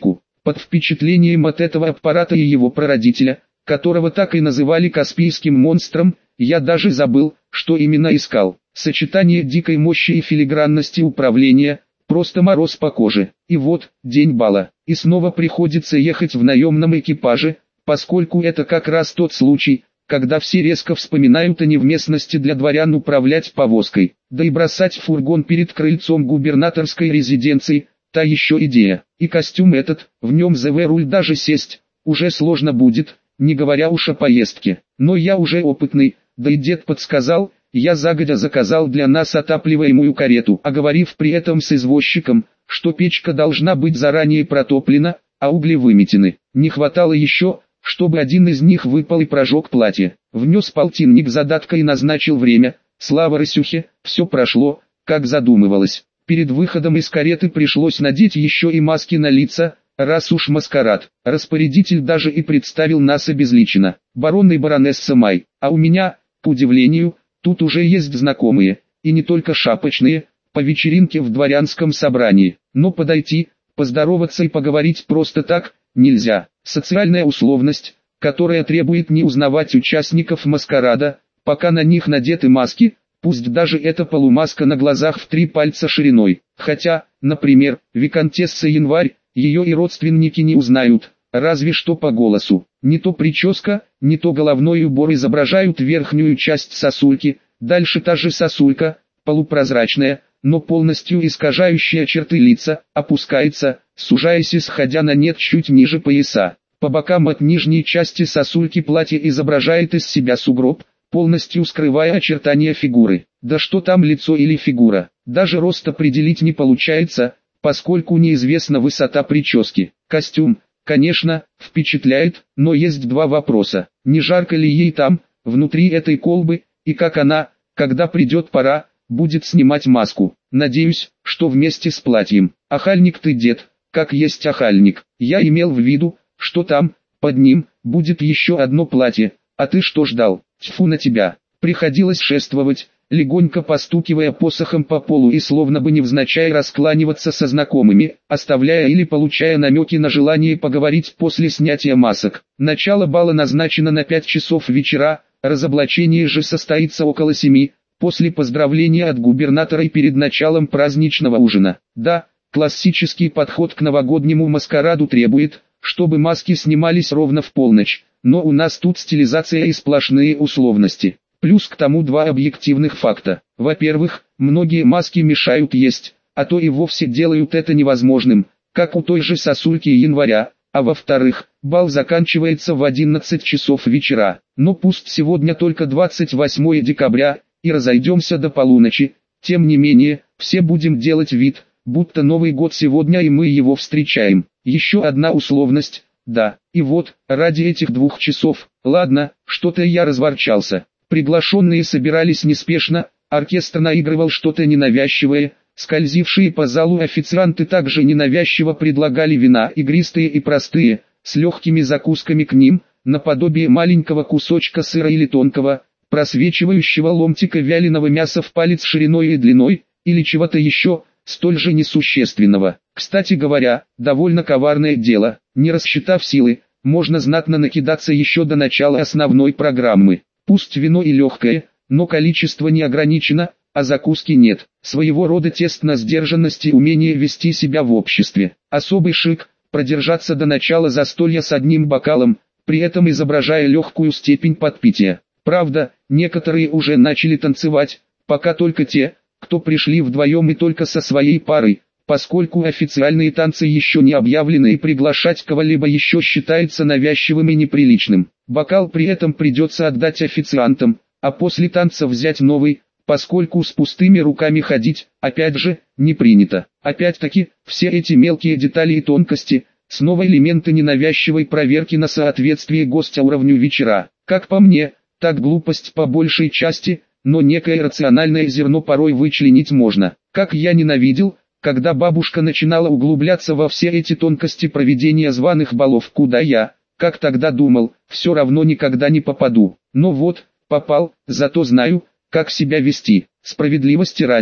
Под впечатлением от этого аппарата и его прародителя, которого так и называли Каспийским монстром, я даже забыл, что именно искал. Сочетание дикой мощи и филигранности управления, просто мороз по коже. И вот, день бала, и снова приходится ехать в наемном экипаже, поскольку это как раз тот случай, когда все резко вспоминают о невместности для дворян управлять повозкой, да и бросать фургон перед крыльцом губернаторской резиденции, та еще идея. И костюм этот, в нем за руль даже сесть, уже сложно будет, не говоря уж о поездке. Но я уже опытный, да и дед подсказал, я загодя заказал для нас отапливаемую карету, оговорив при этом с извозчиком, что печка должна быть заранее протоплена, а угли выметены. Не хватало еще, чтобы один из них выпал и прожег платье. Внес полтинник задатка и назначил время. Слава Рысюхе, все прошло, как задумывалось. Перед выходом из кареты пришлось надеть еще и маски на лица, раз уж маскарад. Распорядитель даже и представил нас обезличенно. Барон и баронесса Май. А у меня, к удивлению, тут уже есть знакомые, и не только шапочные, по вечеринке в дворянском собрании. Но подойти, поздороваться и поговорить просто так, нельзя. Социальная условность, которая требует не узнавать участников маскарада, пока на них надеты маски, пусть даже это полумаска на глазах в 3 пальца шириной. Хотя, например, виконтесса Январь, ее и родственники не узнают, разве что по голосу. Не то прическа, не то головной убор изображают верхнюю часть сосульки, дальше та же сосулька, полупрозрачная, но полностью искажающая черты лица, опускается, сужаясь и сходя на нет чуть ниже пояса. По бокам от нижней части сосульки платье изображает из себя сугроб, полностью скрывая очертания фигуры. Да что там лицо или фигура, даже рост определить не получается, поскольку неизвестна высота прически. Костюм, конечно, впечатляет, но есть 2 вопроса. Не жарко ли ей там, внутри этой колбы, и как она, когда придет пора, будет снимать маску. Надеюсь, что вместе с платьем. Охальник ты, дед, как есть охальник. Я имел в виду, что там, под ним, будет еще одно платье. А ты что ждал? Тьфу на тебя. Приходилось шествовать, легонько постукивая посохом по полу и словно бы невзначай раскланиваться со знакомыми, оставляя или получая намеки на желание поговорить после снятия масок. Начало бала назначено на 5 часов вечера, разоблачение же состоится около 7, после поздравления от губернатора и перед началом праздничного ужина. Да, классический подход к новогоднему маскараду требует, чтобы маски снимались ровно в полночь, но у нас тут стилизация и сплошные условности. Плюс к тому 2 объективных факта. Во-первых, многие маски мешают есть, а то и вовсе делают это невозможным, как у той же сосульки Января. А во-вторых, бал заканчивается в 11 часов вечера. Но пусть сегодня только 28 декабря, и разойдемся до полуночи, тем не менее, все будем делать вид, будто Новый год сегодня и мы его встречаем. Еще одна условность, да, и вот, ради этих 2 часов, ладно, что-то я разворчался. Приглашенные собирались неспешно, оркестр наигрывал что-то ненавязчивое, скользившие по залу официанты также ненавязчиво предлагали вина игристые и простые, с легкими закусками к ним, наподобие маленького кусочка сыра или тонкого, просвечивающего ломтика вяленого мяса в палец шириной и длиной, или чего-то еще, столь же несущественного. Кстати говоря, довольно коварное дело, не рассчитав силы, можно знатно накидаться еще до начала основной программы. Пусть вино и легкое, но количество не ограничено, а закуски нет. Своего рода тест на сдержанность и умение вести себя в обществе. Особый шик – продержаться до начала застолья с одним бокалом, при этом изображая легкую степень подпития. Правда, некоторые уже начали танцевать, пока только те, кто пришли вдвоем и только со своей парой, поскольку официальные танцы еще не объявлены и приглашать кого-либо еще считается навязчивым и неприличным. Бокал при этом придется отдать официантам, а после танца взять новый, поскольку с пустыми руками ходить, опять же, не принято. Опять-таки, все эти мелкие детали и тонкости, снова элементы ненавязчивой проверки на соответствие гостя уровню вечера. Как по мне, так глупость по большей части, но некое рациональное зерно порой вычленить можно. Как я ненавидел, когда бабушка начинала углубляться во все эти тонкости проведения званых балов, куда я, как тогда думал, все равно никогда не попаду. Но вот, попал, зато знаю, как себя вести. Справедливости ради,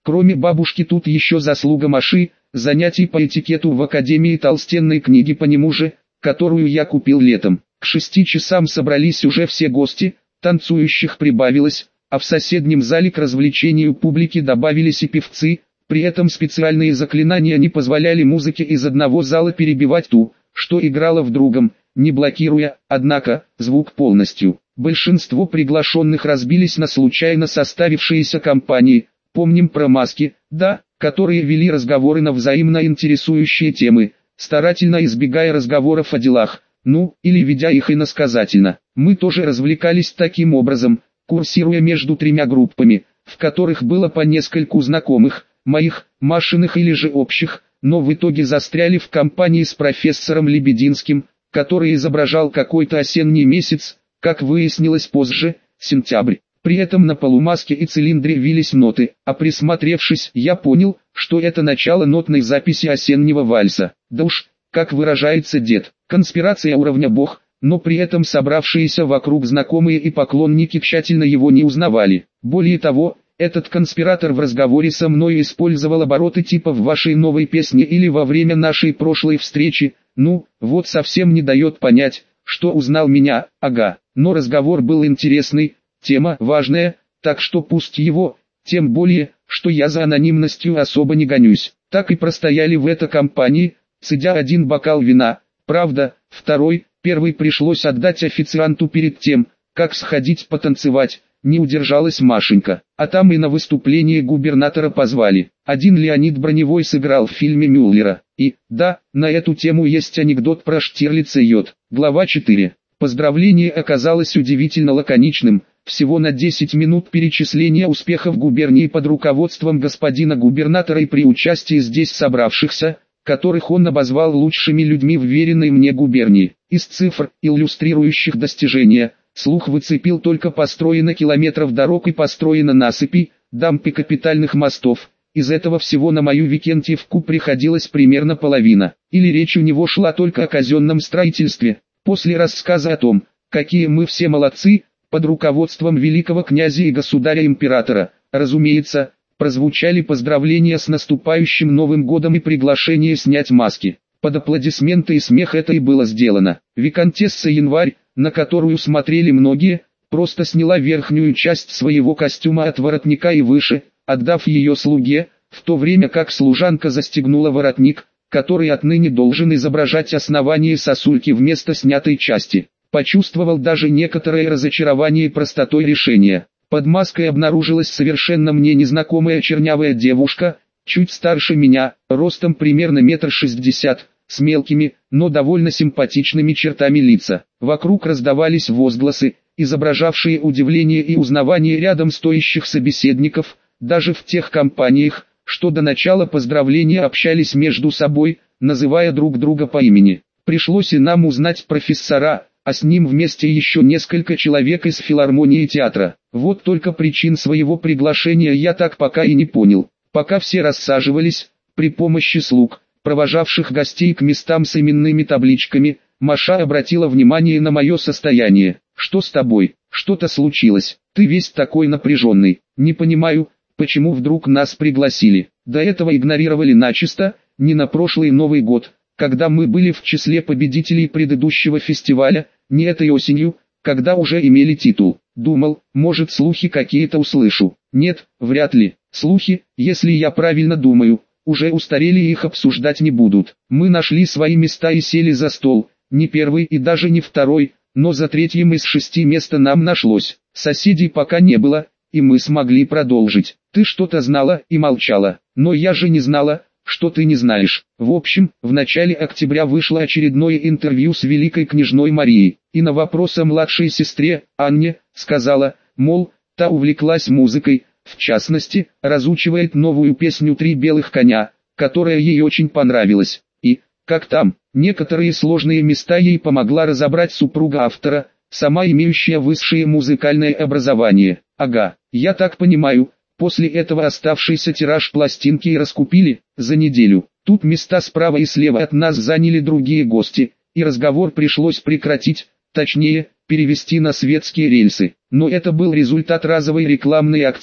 Кроме бабушки тут еще заслуга Маши, занятий по этикету в академии, толстенной книги по нему же, которую я купил летом. К 6 часам собрались уже все гости, танцующих прибавилось, а в соседнем зале к развлечению публики добавились и певцы, при этом специальные заклинания не позволяли музыке из одного зала перебивать ту, что играла в другом, не блокируя, однако, звук полностью. Большинство приглашенных разбились на случайно составившиеся компании, помним про маски, да, которые вели разговоры на взаимно интересующие темы, старательно избегая разговоров о делах, ну, или ведя их иносказательно. Мы тоже развлекались таким образом, курсируя между тремя группами, в которых было по нескольку знакомых, моих, Машиных или же общих, но в итоге застряли в компании с профессором Лебединским, который изображал какой-то осенний месяц, как выяснилось позже, сентябрь. При этом на полумаске и цилиндре вились ноты, а присмотревшись, я понял, что это начало нотной записи осеннего вальса. Да уж, как выражается дед, конспирация уровня бог, но при этом собравшиеся вокруг знакомые и поклонники тщательно его не узнавали. Более того, этот конспиратор в разговоре со мной использовал обороты типа «в вашей новой песне» или «во время нашей прошлой встречи», ну, вот совсем не дает понять, что узнал меня, ага, но разговор был интересный, тема важная, так что пусть его, тем более, что я за анонимностью особо не гонюсь. Так и простояли в этой компании, цедя один бокал вина, правда, первый пришлось отдать официанту перед тем, как сходить потанцевать, не удержалась Машенька, а там и на выступление губернатора позвали. Один Леонид Броневой сыграл в фильме Мюллера, и, да, на эту тему есть анекдот про Штирлица йод. Глава 4. Поздравление оказалось удивительно лаконичным, всего на 10 минут перечисления успехов губернии под руководством господина губернатора и при участии здесь собравшихся, которых он обозвал лучшими людьми вверенной мне губернии. Из цифр, иллюстрирующих достижения, слух выцепил только построено километров дорог и построено насыпи, дамб и капитальных мостов. Из этого всего на мою Викентьевку приходилось примерно половина. Или речь у него шла только о казенном строительстве. После рассказа о том, какие мы все молодцы, под руководством великого князя и государя-императора, разумеется, прозвучали поздравления с наступающим Новым годом и приглашение снять маски. Под аплодисменты и смех это и было сделано. Викантесса Январь, на которую смотрели многие, просто сняла верхнюю часть своего костюма от воротника и выше, отдав ее слуге, в то время как служанка застегнула воротник, который отныне должен изображать основание сосульки вместо снятой части. Почувствовал даже некоторое разочарование простотой решения. Под маской обнаружилась совершенно мне незнакомая чернявая девушка, чуть старше меня, ростом примерно 1,60 м, с мелкими, но довольно симпатичными чертами лица. Вокруг раздавались возгласы, изображавшие удивление и узнавание рядом стоящих собеседников, даже в тех компаниях, что до начала поздравления общались между собой, называя друг друга по имени. Пришлось и нам узнать профессора, а с ним вместе еще несколько человек из филармонии театра. Вот только причин своего приглашения я так пока и не понял. Пока все рассаживались, при помощи слуг, провожавших гостей к местам с именными табличками, Маша обратила внимание на мое состояние. «Что с тобой? Что-то случилось? Ты весь такой напряженный. Не понимаю, почему вдруг нас пригласили. До этого игнорировали начисто, не на прошлый Новый год, когда мы были в числе победителей предыдущего фестиваля, не этой осенью, когда уже имели титул. Думал, может слухи какие-то услышу. Нет, вряд ли. Слухи, если я правильно думаю, уже устарели и их обсуждать не будут. Мы нашли свои места и сели за стол, не первый и даже не второй, но за третьим из 6 места нам нашлось. Соседей пока не было, и мы смогли продолжить. Ты что-то знала и молчала, но я же не знала, что ты не знаешь. В общем, в начале октября вышло очередное интервью с великой княжной Марией, и на вопрос о младшей сестре, Анне, сказала, мол, та увлеклась музыкой, в частности, разучивает новую песню «Три белых коня», которая ей очень понравилась. И, как там, некоторые сложные места ей помогла разобрать супруга автора, сама имеющая высшее музыкальное образование. Ага, я так понимаю, после этого оставшийся тираж пластинки и раскупили за неделю. Тут места справа и слева от нас заняли другие гости, и разговор пришлось прекратить, точнее, перевести на светские рельсы. Но это был результат разовой рекламной акции,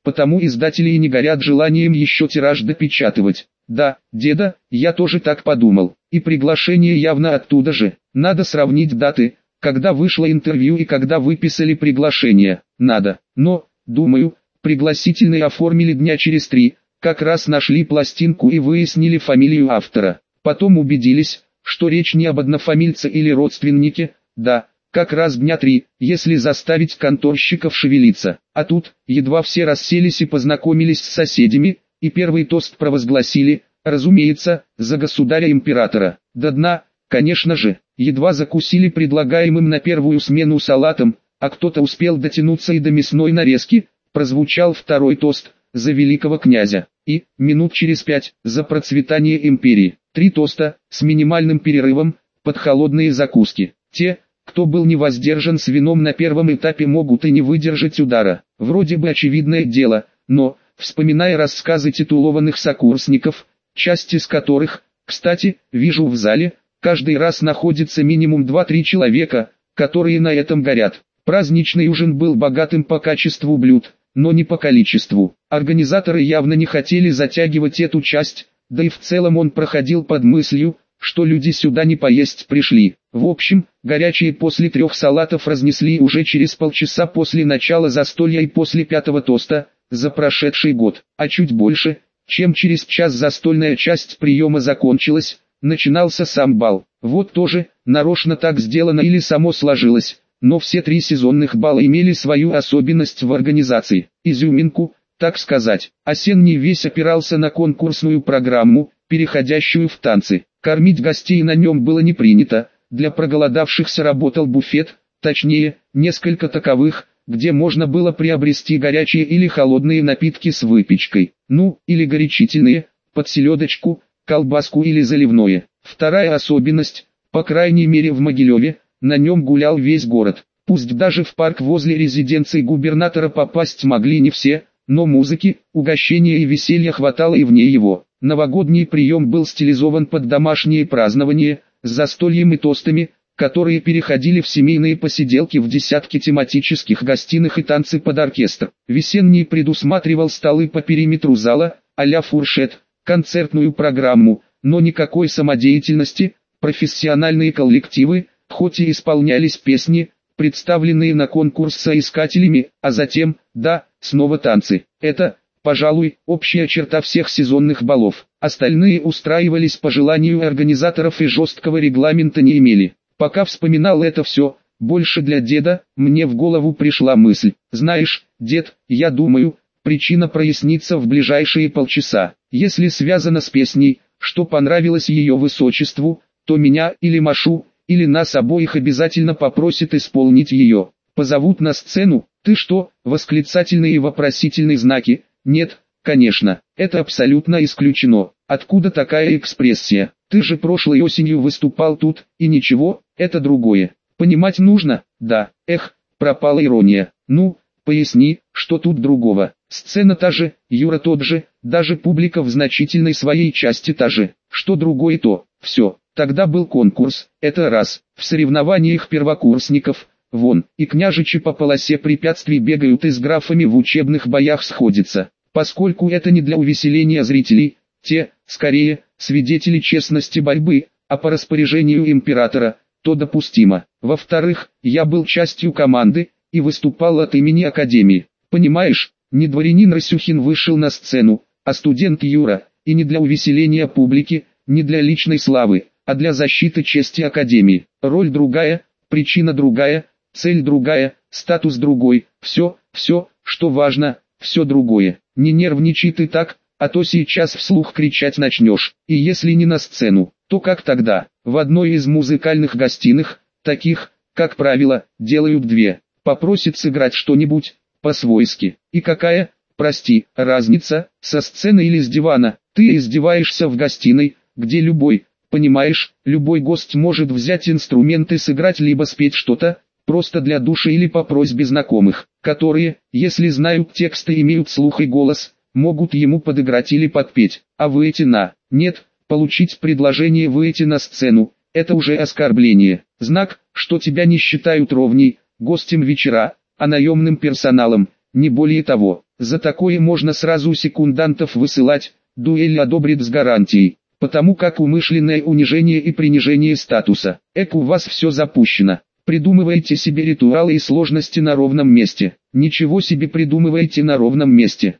потому издатели и не горят желанием еще тираж допечатывать. Да, деда, я тоже так подумал, и приглашение явно оттуда же. Надо сравнить даты, когда вышло интервью и когда выписали приглашение. Надо, но, думаю, пригласительные оформили дня через 3, как раз нашли пластинку и выяснили фамилию автора. Потом убедились, что речь не об однофамильце или родственнике, да, как раз дня 3, если заставить конторщиков шевелиться. А тут, едва все расселись и познакомились с соседями, и первый тост провозгласили, разумеется, за государя-императора. До дна, конечно же, едва закусили предлагаемым на первую смену салатом, а кто-то успел дотянуться и до мясной нарезки, прозвучал второй тост, за великого князя, и, минут через 5, за процветание империи. 3 тоста, с минимальным перерывом, под холодные закуски. Те, кто был не воздержан с вином на первом этапе, могут и не выдержать удара. Вроде бы очевидное дело, но, вспоминая рассказы титулованных сокурсников, часть из которых, кстати, вижу в зале, каждый раз находится минимум 2-3 человека, которые на этом горят. Праздничный ужин был богатым по качеству блюд, но не по количеству. Организаторы явно не хотели затягивать эту часть, да и в целом он проходил под мыслью, что люди сюда не поесть пришли. В общем, горячие после 3 салатов разнесли уже через полчаса после начала застолья и после 5-го тоста, за прошедший год, а чуть больше, чем через час застольная часть приема закончилась, начинался сам бал. Вот тоже, нарочно так сделано или само сложилось, но все 3 сезонных бала имели свою особенность в организации, изюминку, так сказать. Осенний весь опирался на конкурсную программу, переходящую в танцы. Кормить гостей на нем было не принято, для проголодавшихся работал буфет, точнее, несколько таковых, где можно было приобрести горячие или холодные напитки с выпечкой, ну, или горячительные, под селедочку, колбаску или заливное. Вторая особенность, по крайней мере в Могилеве, на нем гулял весь город. Пусть даже в парк возле резиденции губернатора попасть могли не все, но музыки, угощения и веселья хватало и вне его. Новогодний прием был стилизован под домашние празднования, с застольем и тостами, которые переходили в семейные посиделки в десятки тематических гостиных и танцы под оркестр. Весенний предусматривал столы по периметру зала, а-ля фуршет, концертную программу, но никакой самодеятельности. Профессиональные коллективы, хоть и исполнялись песни, представленные на конкурс соискателями, а затем, да, снова танцы. Это, пожалуй, общая черта всех сезонных балов. Остальные устраивались по желанию организаторов и жесткого регламента не имели. Пока вспоминал это все, больше для деда, мне в голову пришла мысль. Знаешь, дед, я думаю, причина прояснится в ближайшие полчаса. Если связано с песней, что понравилось ее высочеству, то меня или Машу, или нас обоих обязательно попросят исполнить ее. Позовут на сцену. Ты что, восклицательные и вопросительные знаки? Нет, конечно, это абсолютно исключено. Откуда такая экспрессия? Ты же прошлой осенью выступал тут, и ничего, это другое. Понимать нужно? Да. Эх, пропала ирония. Ну, поясни, что тут другого. Сцена та же, Юра тот же, даже публика в значительной своей части та же. Что другое то? Все. Тогда был конкурс, это раз. В соревнованиях первокурсников, вон, и княжичи по полосе препятствий бегают и с графами в учебных боях сходятся. Поскольку это не для увеселения зрителей, те, скорее, свидетели честности борьбы, а по распоряжению императора, то допустимо. Во-вторых, я был частью команды, и выступал от имени Академии. Понимаешь, не дворянин Расюхин вышел на сцену, а студент Юра, и не для увеселения публики, не для личной славы, а для защиты чести Академии. Роль другая, причина другая, цель другая, статус другой, все, что важно, все другое. Не нервничай ты так, а то сейчас вслух кричать начнешь. И если не на сцену, то как тогда? В одной из музыкальных гостиных, таких, как правило, делают 2. Попросят сыграть что-нибудь, по-свойски. И какая, прости, разница, со сцены или с дивана? Ты издеваешься в гостиной, где любой, понимаешь, любой гость может взять инструмент и сыграть либо спеть что-то, просто для души или по просьбе знакомых, которые, если знают текст и имеют слух и голос, могут ему подыграть или подпеть. А выйти на, нет, получить предложение выйти на сцену, это уже оскорбление. Знак, что тебя не считают ровней, гостем вечера, а наемным персоналом, не более того. За такое можно сразу секундантов высылать, дуэль одобрит с гарантией. Потому как умышленное унижение и принижение статуса. У вас все запущено. Придумываете себе ритуалы и сложности на ровном месте. Ничего себе придумываете на ровном месте.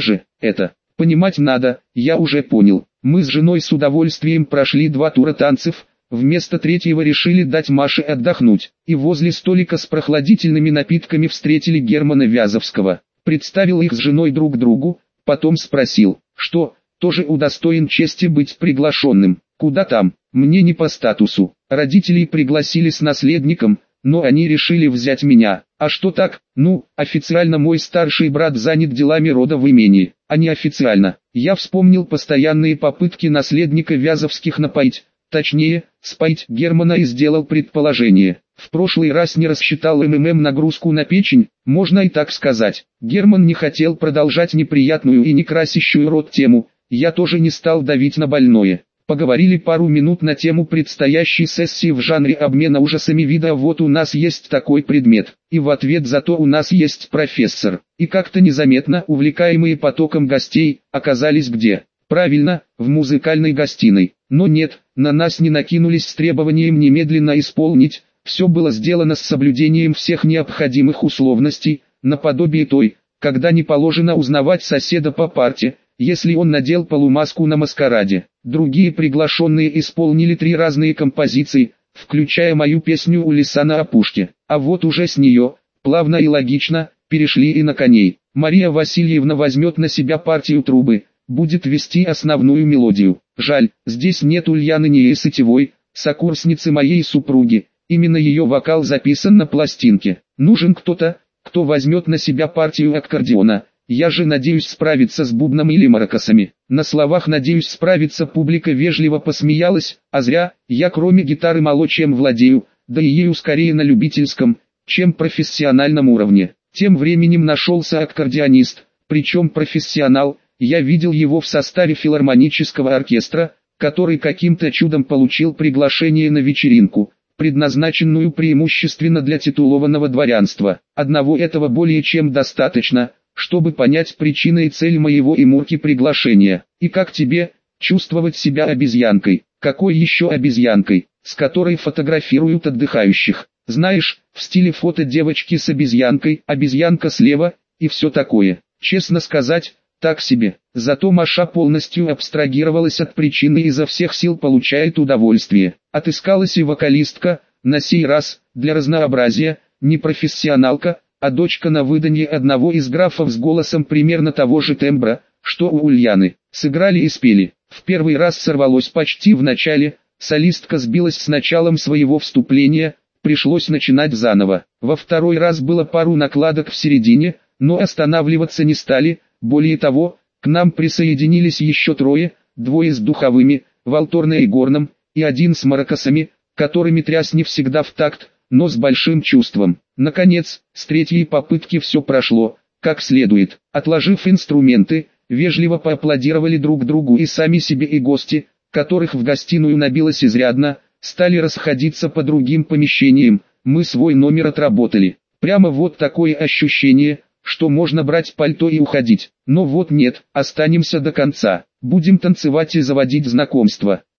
Это. Понимать надо, я уже понял. Мы с женой с удовольствием прошли 2 тура танцев, вместо 3-го решили дать Маше отдохнуть. И возле столика с прохладительными напитками встретили Германа Вязовского. Представил их с женой друг другу, потом спросил, что, тоже удостоен чести быть приглашенным. Куда там, мне не по статусу. Родителей пригласили с наследником, но они решили взять меня. А что так? Ну, официально мой старший брат занят делами рода в имении, а не официально. Я вспомнил постоянные попытки наследника Вязовских напоить, точнее, споить Германа и сделал предположение. В прошлый раз не рассчитал нагрузку на печень, можно и так сказать. Герман не хотел продолжать неприятную и не красящую рот тему, я тоже не стал давить на больное. Поговорили пару минут на тему предстоящей сессии в жанре обмена ужасами вида «вот у нас есть такой предмет», и в ответ «зато у нас есть профессор». И как-то незаметно, увлекаемые потоком гостей, оказались где? Правильно, в музыкальной гостиной. Но нет, на нас не накинулись с требованием немедленно исполнить, все было сделано с соблюдением всех необходимых условностей, наподобие той, когда не положено узнавать соседа по парте, если он надел полумаску на маскараде. Другие приглашенные исполнили 3 разные композиции, включая мою песню «У леса на опушке». А вот уже с нее, плавно и логично, перешли и на коней. Мария Васильевна возьмет на себя партию трубы, будет вести основную мелодию. Жаль, здесь нет Ульяны Неесытевой, сокурсницы моей супруги. Именно ее вокал записан на пластинке. Нужен кто-то, кто возьмет на себя партию аккордеона. Я же надеюсь справиться с бубном или маракасами. На словах «надеюсь справиться» публика вежливо посмеялась, а зря, я кроме гитары мало чем владею, да и ею скорее на любительском, чем профессиональном уровне. Тем временем нашелся аккордеонист, причем профессионал, я видел его в составе филармонического оркестра, который каким-то чудом получил приглашение на вечеринку, предназначенную преимущественно для титулованного дворянства. Одного этого более чем достаточно, чтобы понять причину и цель моего и Мурки приглашения. И как тебе, чувствовать себя обезьянкой? Какой еще обезьянкой, с которой фотографируют отдыхающих? Знаешь, в стиле фото девочки с обезьянкой, обезьянка слева, и все такое. Честно сказать, так себе. Зато Маша полностью абстрагировалась от причины и изо всех сил получает удовольствие. Отыскалась и вокалистка, на сей раз, для разнообразия, не профессионалка, а дочка на выданье одного из графов с голосом примерно того же тембра, что у Ульяны. Сыграли и спели. В первый раз сорвалось почти в начале, солистка сбилась с началом своего вступления, пришлось начинать заново. Во второй раз было пару накладок в середине, но останавливаться не стали, более того, к нам присоединились еще 3, 2 с духовыми, валторна и горном, и 1 с маракасами, которыми тряс не всегда в такт, но с большим чувством. Наконец, с 3-й попытки все прошло, как следует. Отложив инструменты, вежливо поаплодировали друг другу и сами себе, и гости, которых в гостиную набилось изрядно, стали расходиться по другим помещениям. Мы свой номер отработали. Прямо вот такое ощущение, что можно брать пальто и уходить. Но вот нет, останемся до конца. Будем танцевать и заводить знакомства.